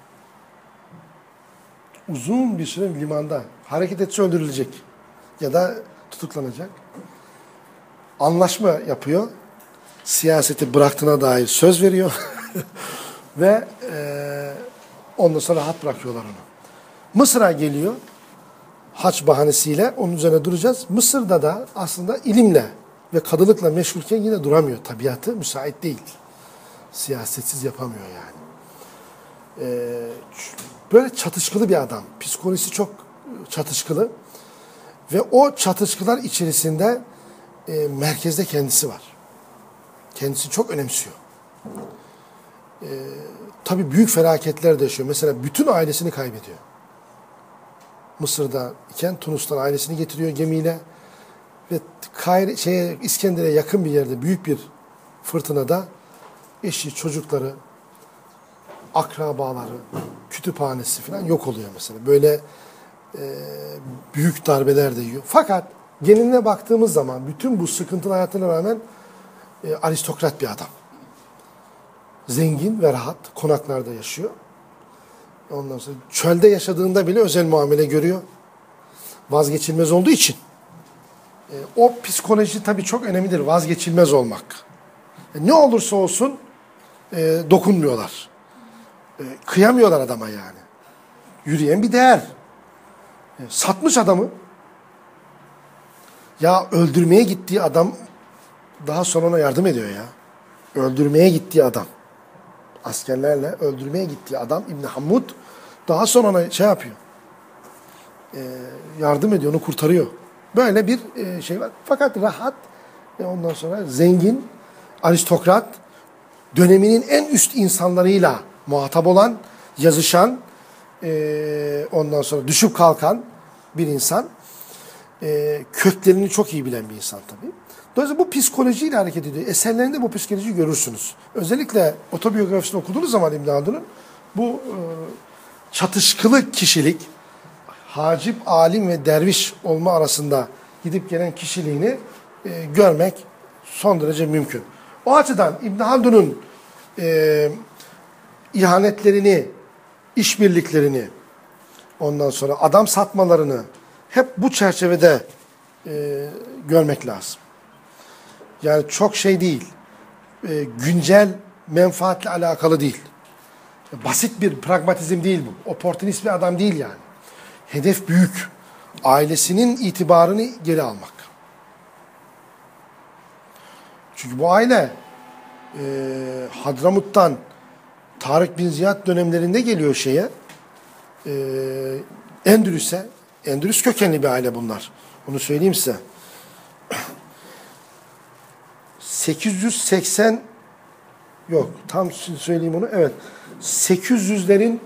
Speaker 1: Uzun bir süre limanda. Hareket etse öldürülecek. Ya da tutuklanacak. Anlaşma yapıyor. Siyaseti bıraktığına dair söz veriyor. Ve e, ondan sonra rahat bırakıyorlar onu. Mısır'a geliyor. Haç bahanesiyle onun üzerine duracağız. Mısır'da da aslında ilimle ve kadılıkla meşgulken yine duramıyor. Tabiatı müsait değil. Siyasetsiz yapamıyor yani. Ee, böyle çatışkılı bir adam. Psikolojisi çok çatışkılı. Ve o çatışkılar içerisinde e, merkezde kendisi var. Kendisi çok önemsiyor. e, tabii büyük felaketler de yaşıyor. Mesela bütün ailesini kaybediyor. Mısır'da iken Tunus'tan ailesini getiriyor gemiyle ve Kayre, şeye, İskender'e yakın bir yerde büyük bir fırtınada eşi, çocukları, akrabaları, kütüphanesi falan yok oluyor mesela. Böyle e, büyük darbeler de yiyor. Fakat geneline baktığımız zaman bütün bu sıkıntılı hayatına rağmen e, aristokrat bir adam. Zengin ve rahat konaklarda yaşıyor. Ondan sonra çölde yaşadığında bile özel muamele görüyor. Vazgeçilmez olduğu için. E, o psikoloji tabii çok önemlidir. Vazgeçilmez olmak. E, ne olursa olsun e, dokunmuyorlar. E, kıyamıyorlar adama yani. Yürüyen bir değer. E, satmış adamı. Ya öldürmeye gittiği adam daha sonra ona yardım ediyor ya. Öldürmeye gittiği adam. Askerlerle öldürmeye gittiği adam İbn Hamud daha sonra ona şey yapıyor. E, yardım ediyor, onu kurtarıyor. Böyle bir e, şey var. Fakat rahat, e, ondan sonra zengin, aristokrat, döneminin en üst insanlarıyla muhatap olan, yazışan, e, ondan sonra düşüp kalkan bir insan. E, köklerini çok iyi bilen bir insan tabii. Dolayısıyla bu psikolojiyle hareket ediyor. Eserlerinde bu psikolojiyi görürsünüz. Özellikle otobiyografisini okuduğunuz zaman İbn Haldun'un bu e, çatışkılı kişilik, hacip, alim ve derviş olma arasında gidip gelen kişiliğini e, görmek son derece mümkün. O açıdan İbn Haldun'un e, ihanetlerini, işbirliklerini, ondan sonra adam satmalarını hep bu çerçevede e, görmek lazım. Yani çok şey değil, e, güncel menfaatle alakalı değil. Basit bir pragmatizm değil bu. Oportunist bir adam değil yani. Hedef büyük. Ailesinin itibarını geri almak. Çünkü bu aile e, Hadramut'tan Tarık bin Ziyad dönemlerinde geliyor şeye. E, Endülüs'e. Endülüs kökenli bir aile bunlar. Onu söyleyeyim size. sekiz yüz seksen yok tam söyleyeyim onu. Evet. sekiz yüzlerin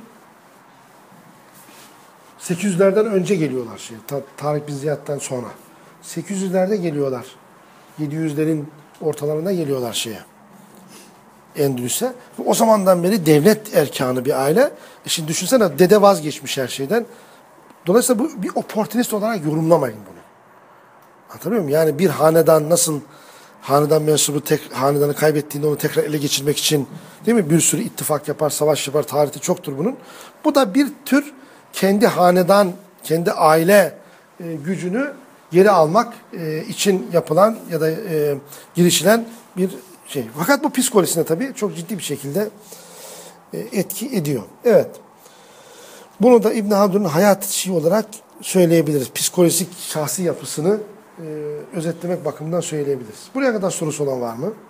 Speaker 1: sekiz yüzlerden önce geliyorlar şey. Tarık bin Ziyad'dan sonra. sekiz yüzlerde geliyorlar. yedi yüzlerin ortalarında geliyorlar şeye. Endülüs'e. O zamandan beri devlet erkanı bir aile. E şimdi düşünsene dede vazgeçmiş her şeyden. Dolayısıyla bu bir oportunist olarak yorumlamayın bunu. Anlatabiliyor muyum? Yani bir hanedan nasıl hanedan mensubu tek hanedanı kaybettiğinde onu tekrar ele geçirmek için değil mi? Bir sürü ittifak yapar, savaş yapar, tarihte çoktur bunun. Bu da bir tür kendi hanedan, kendi aile e, gücünü geri almak e, için yapılan ya da e, girişilen bir şey. Fakat bu psikolojisine tabii çok ciddi bir şekilde e, etki ediyor. Evet. Bunu da İbn Haldun'un hayat şeyi olarak söyleyebiliriz. Psikolojik şahsi yapısını e, özetlemek bakımından söyleyebiliriz. Buraya kadar sorusu olan var mı?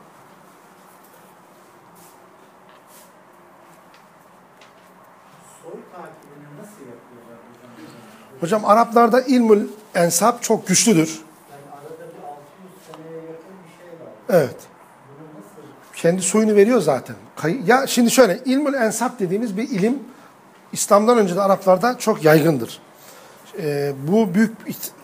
Speaker 7: Soy takibini nasıl yapıyorlar hocam?
Speaker 1: Hocam Araplarda ilmül ensab çok güçlüdür.
Speaker 7: Yani arada bir altı yüz seneye yakın bir şey var.
Speaker 1: Evet.
Speaker 7: Bunu nasıl?
Speaker 1: Kendi soyunu veriyor zaten. Ya şimdi şöyle ilmül ensab dediğimiz bir ilim İslam'dan önce de Araplarda çok yaygındır. Ee, bu büyük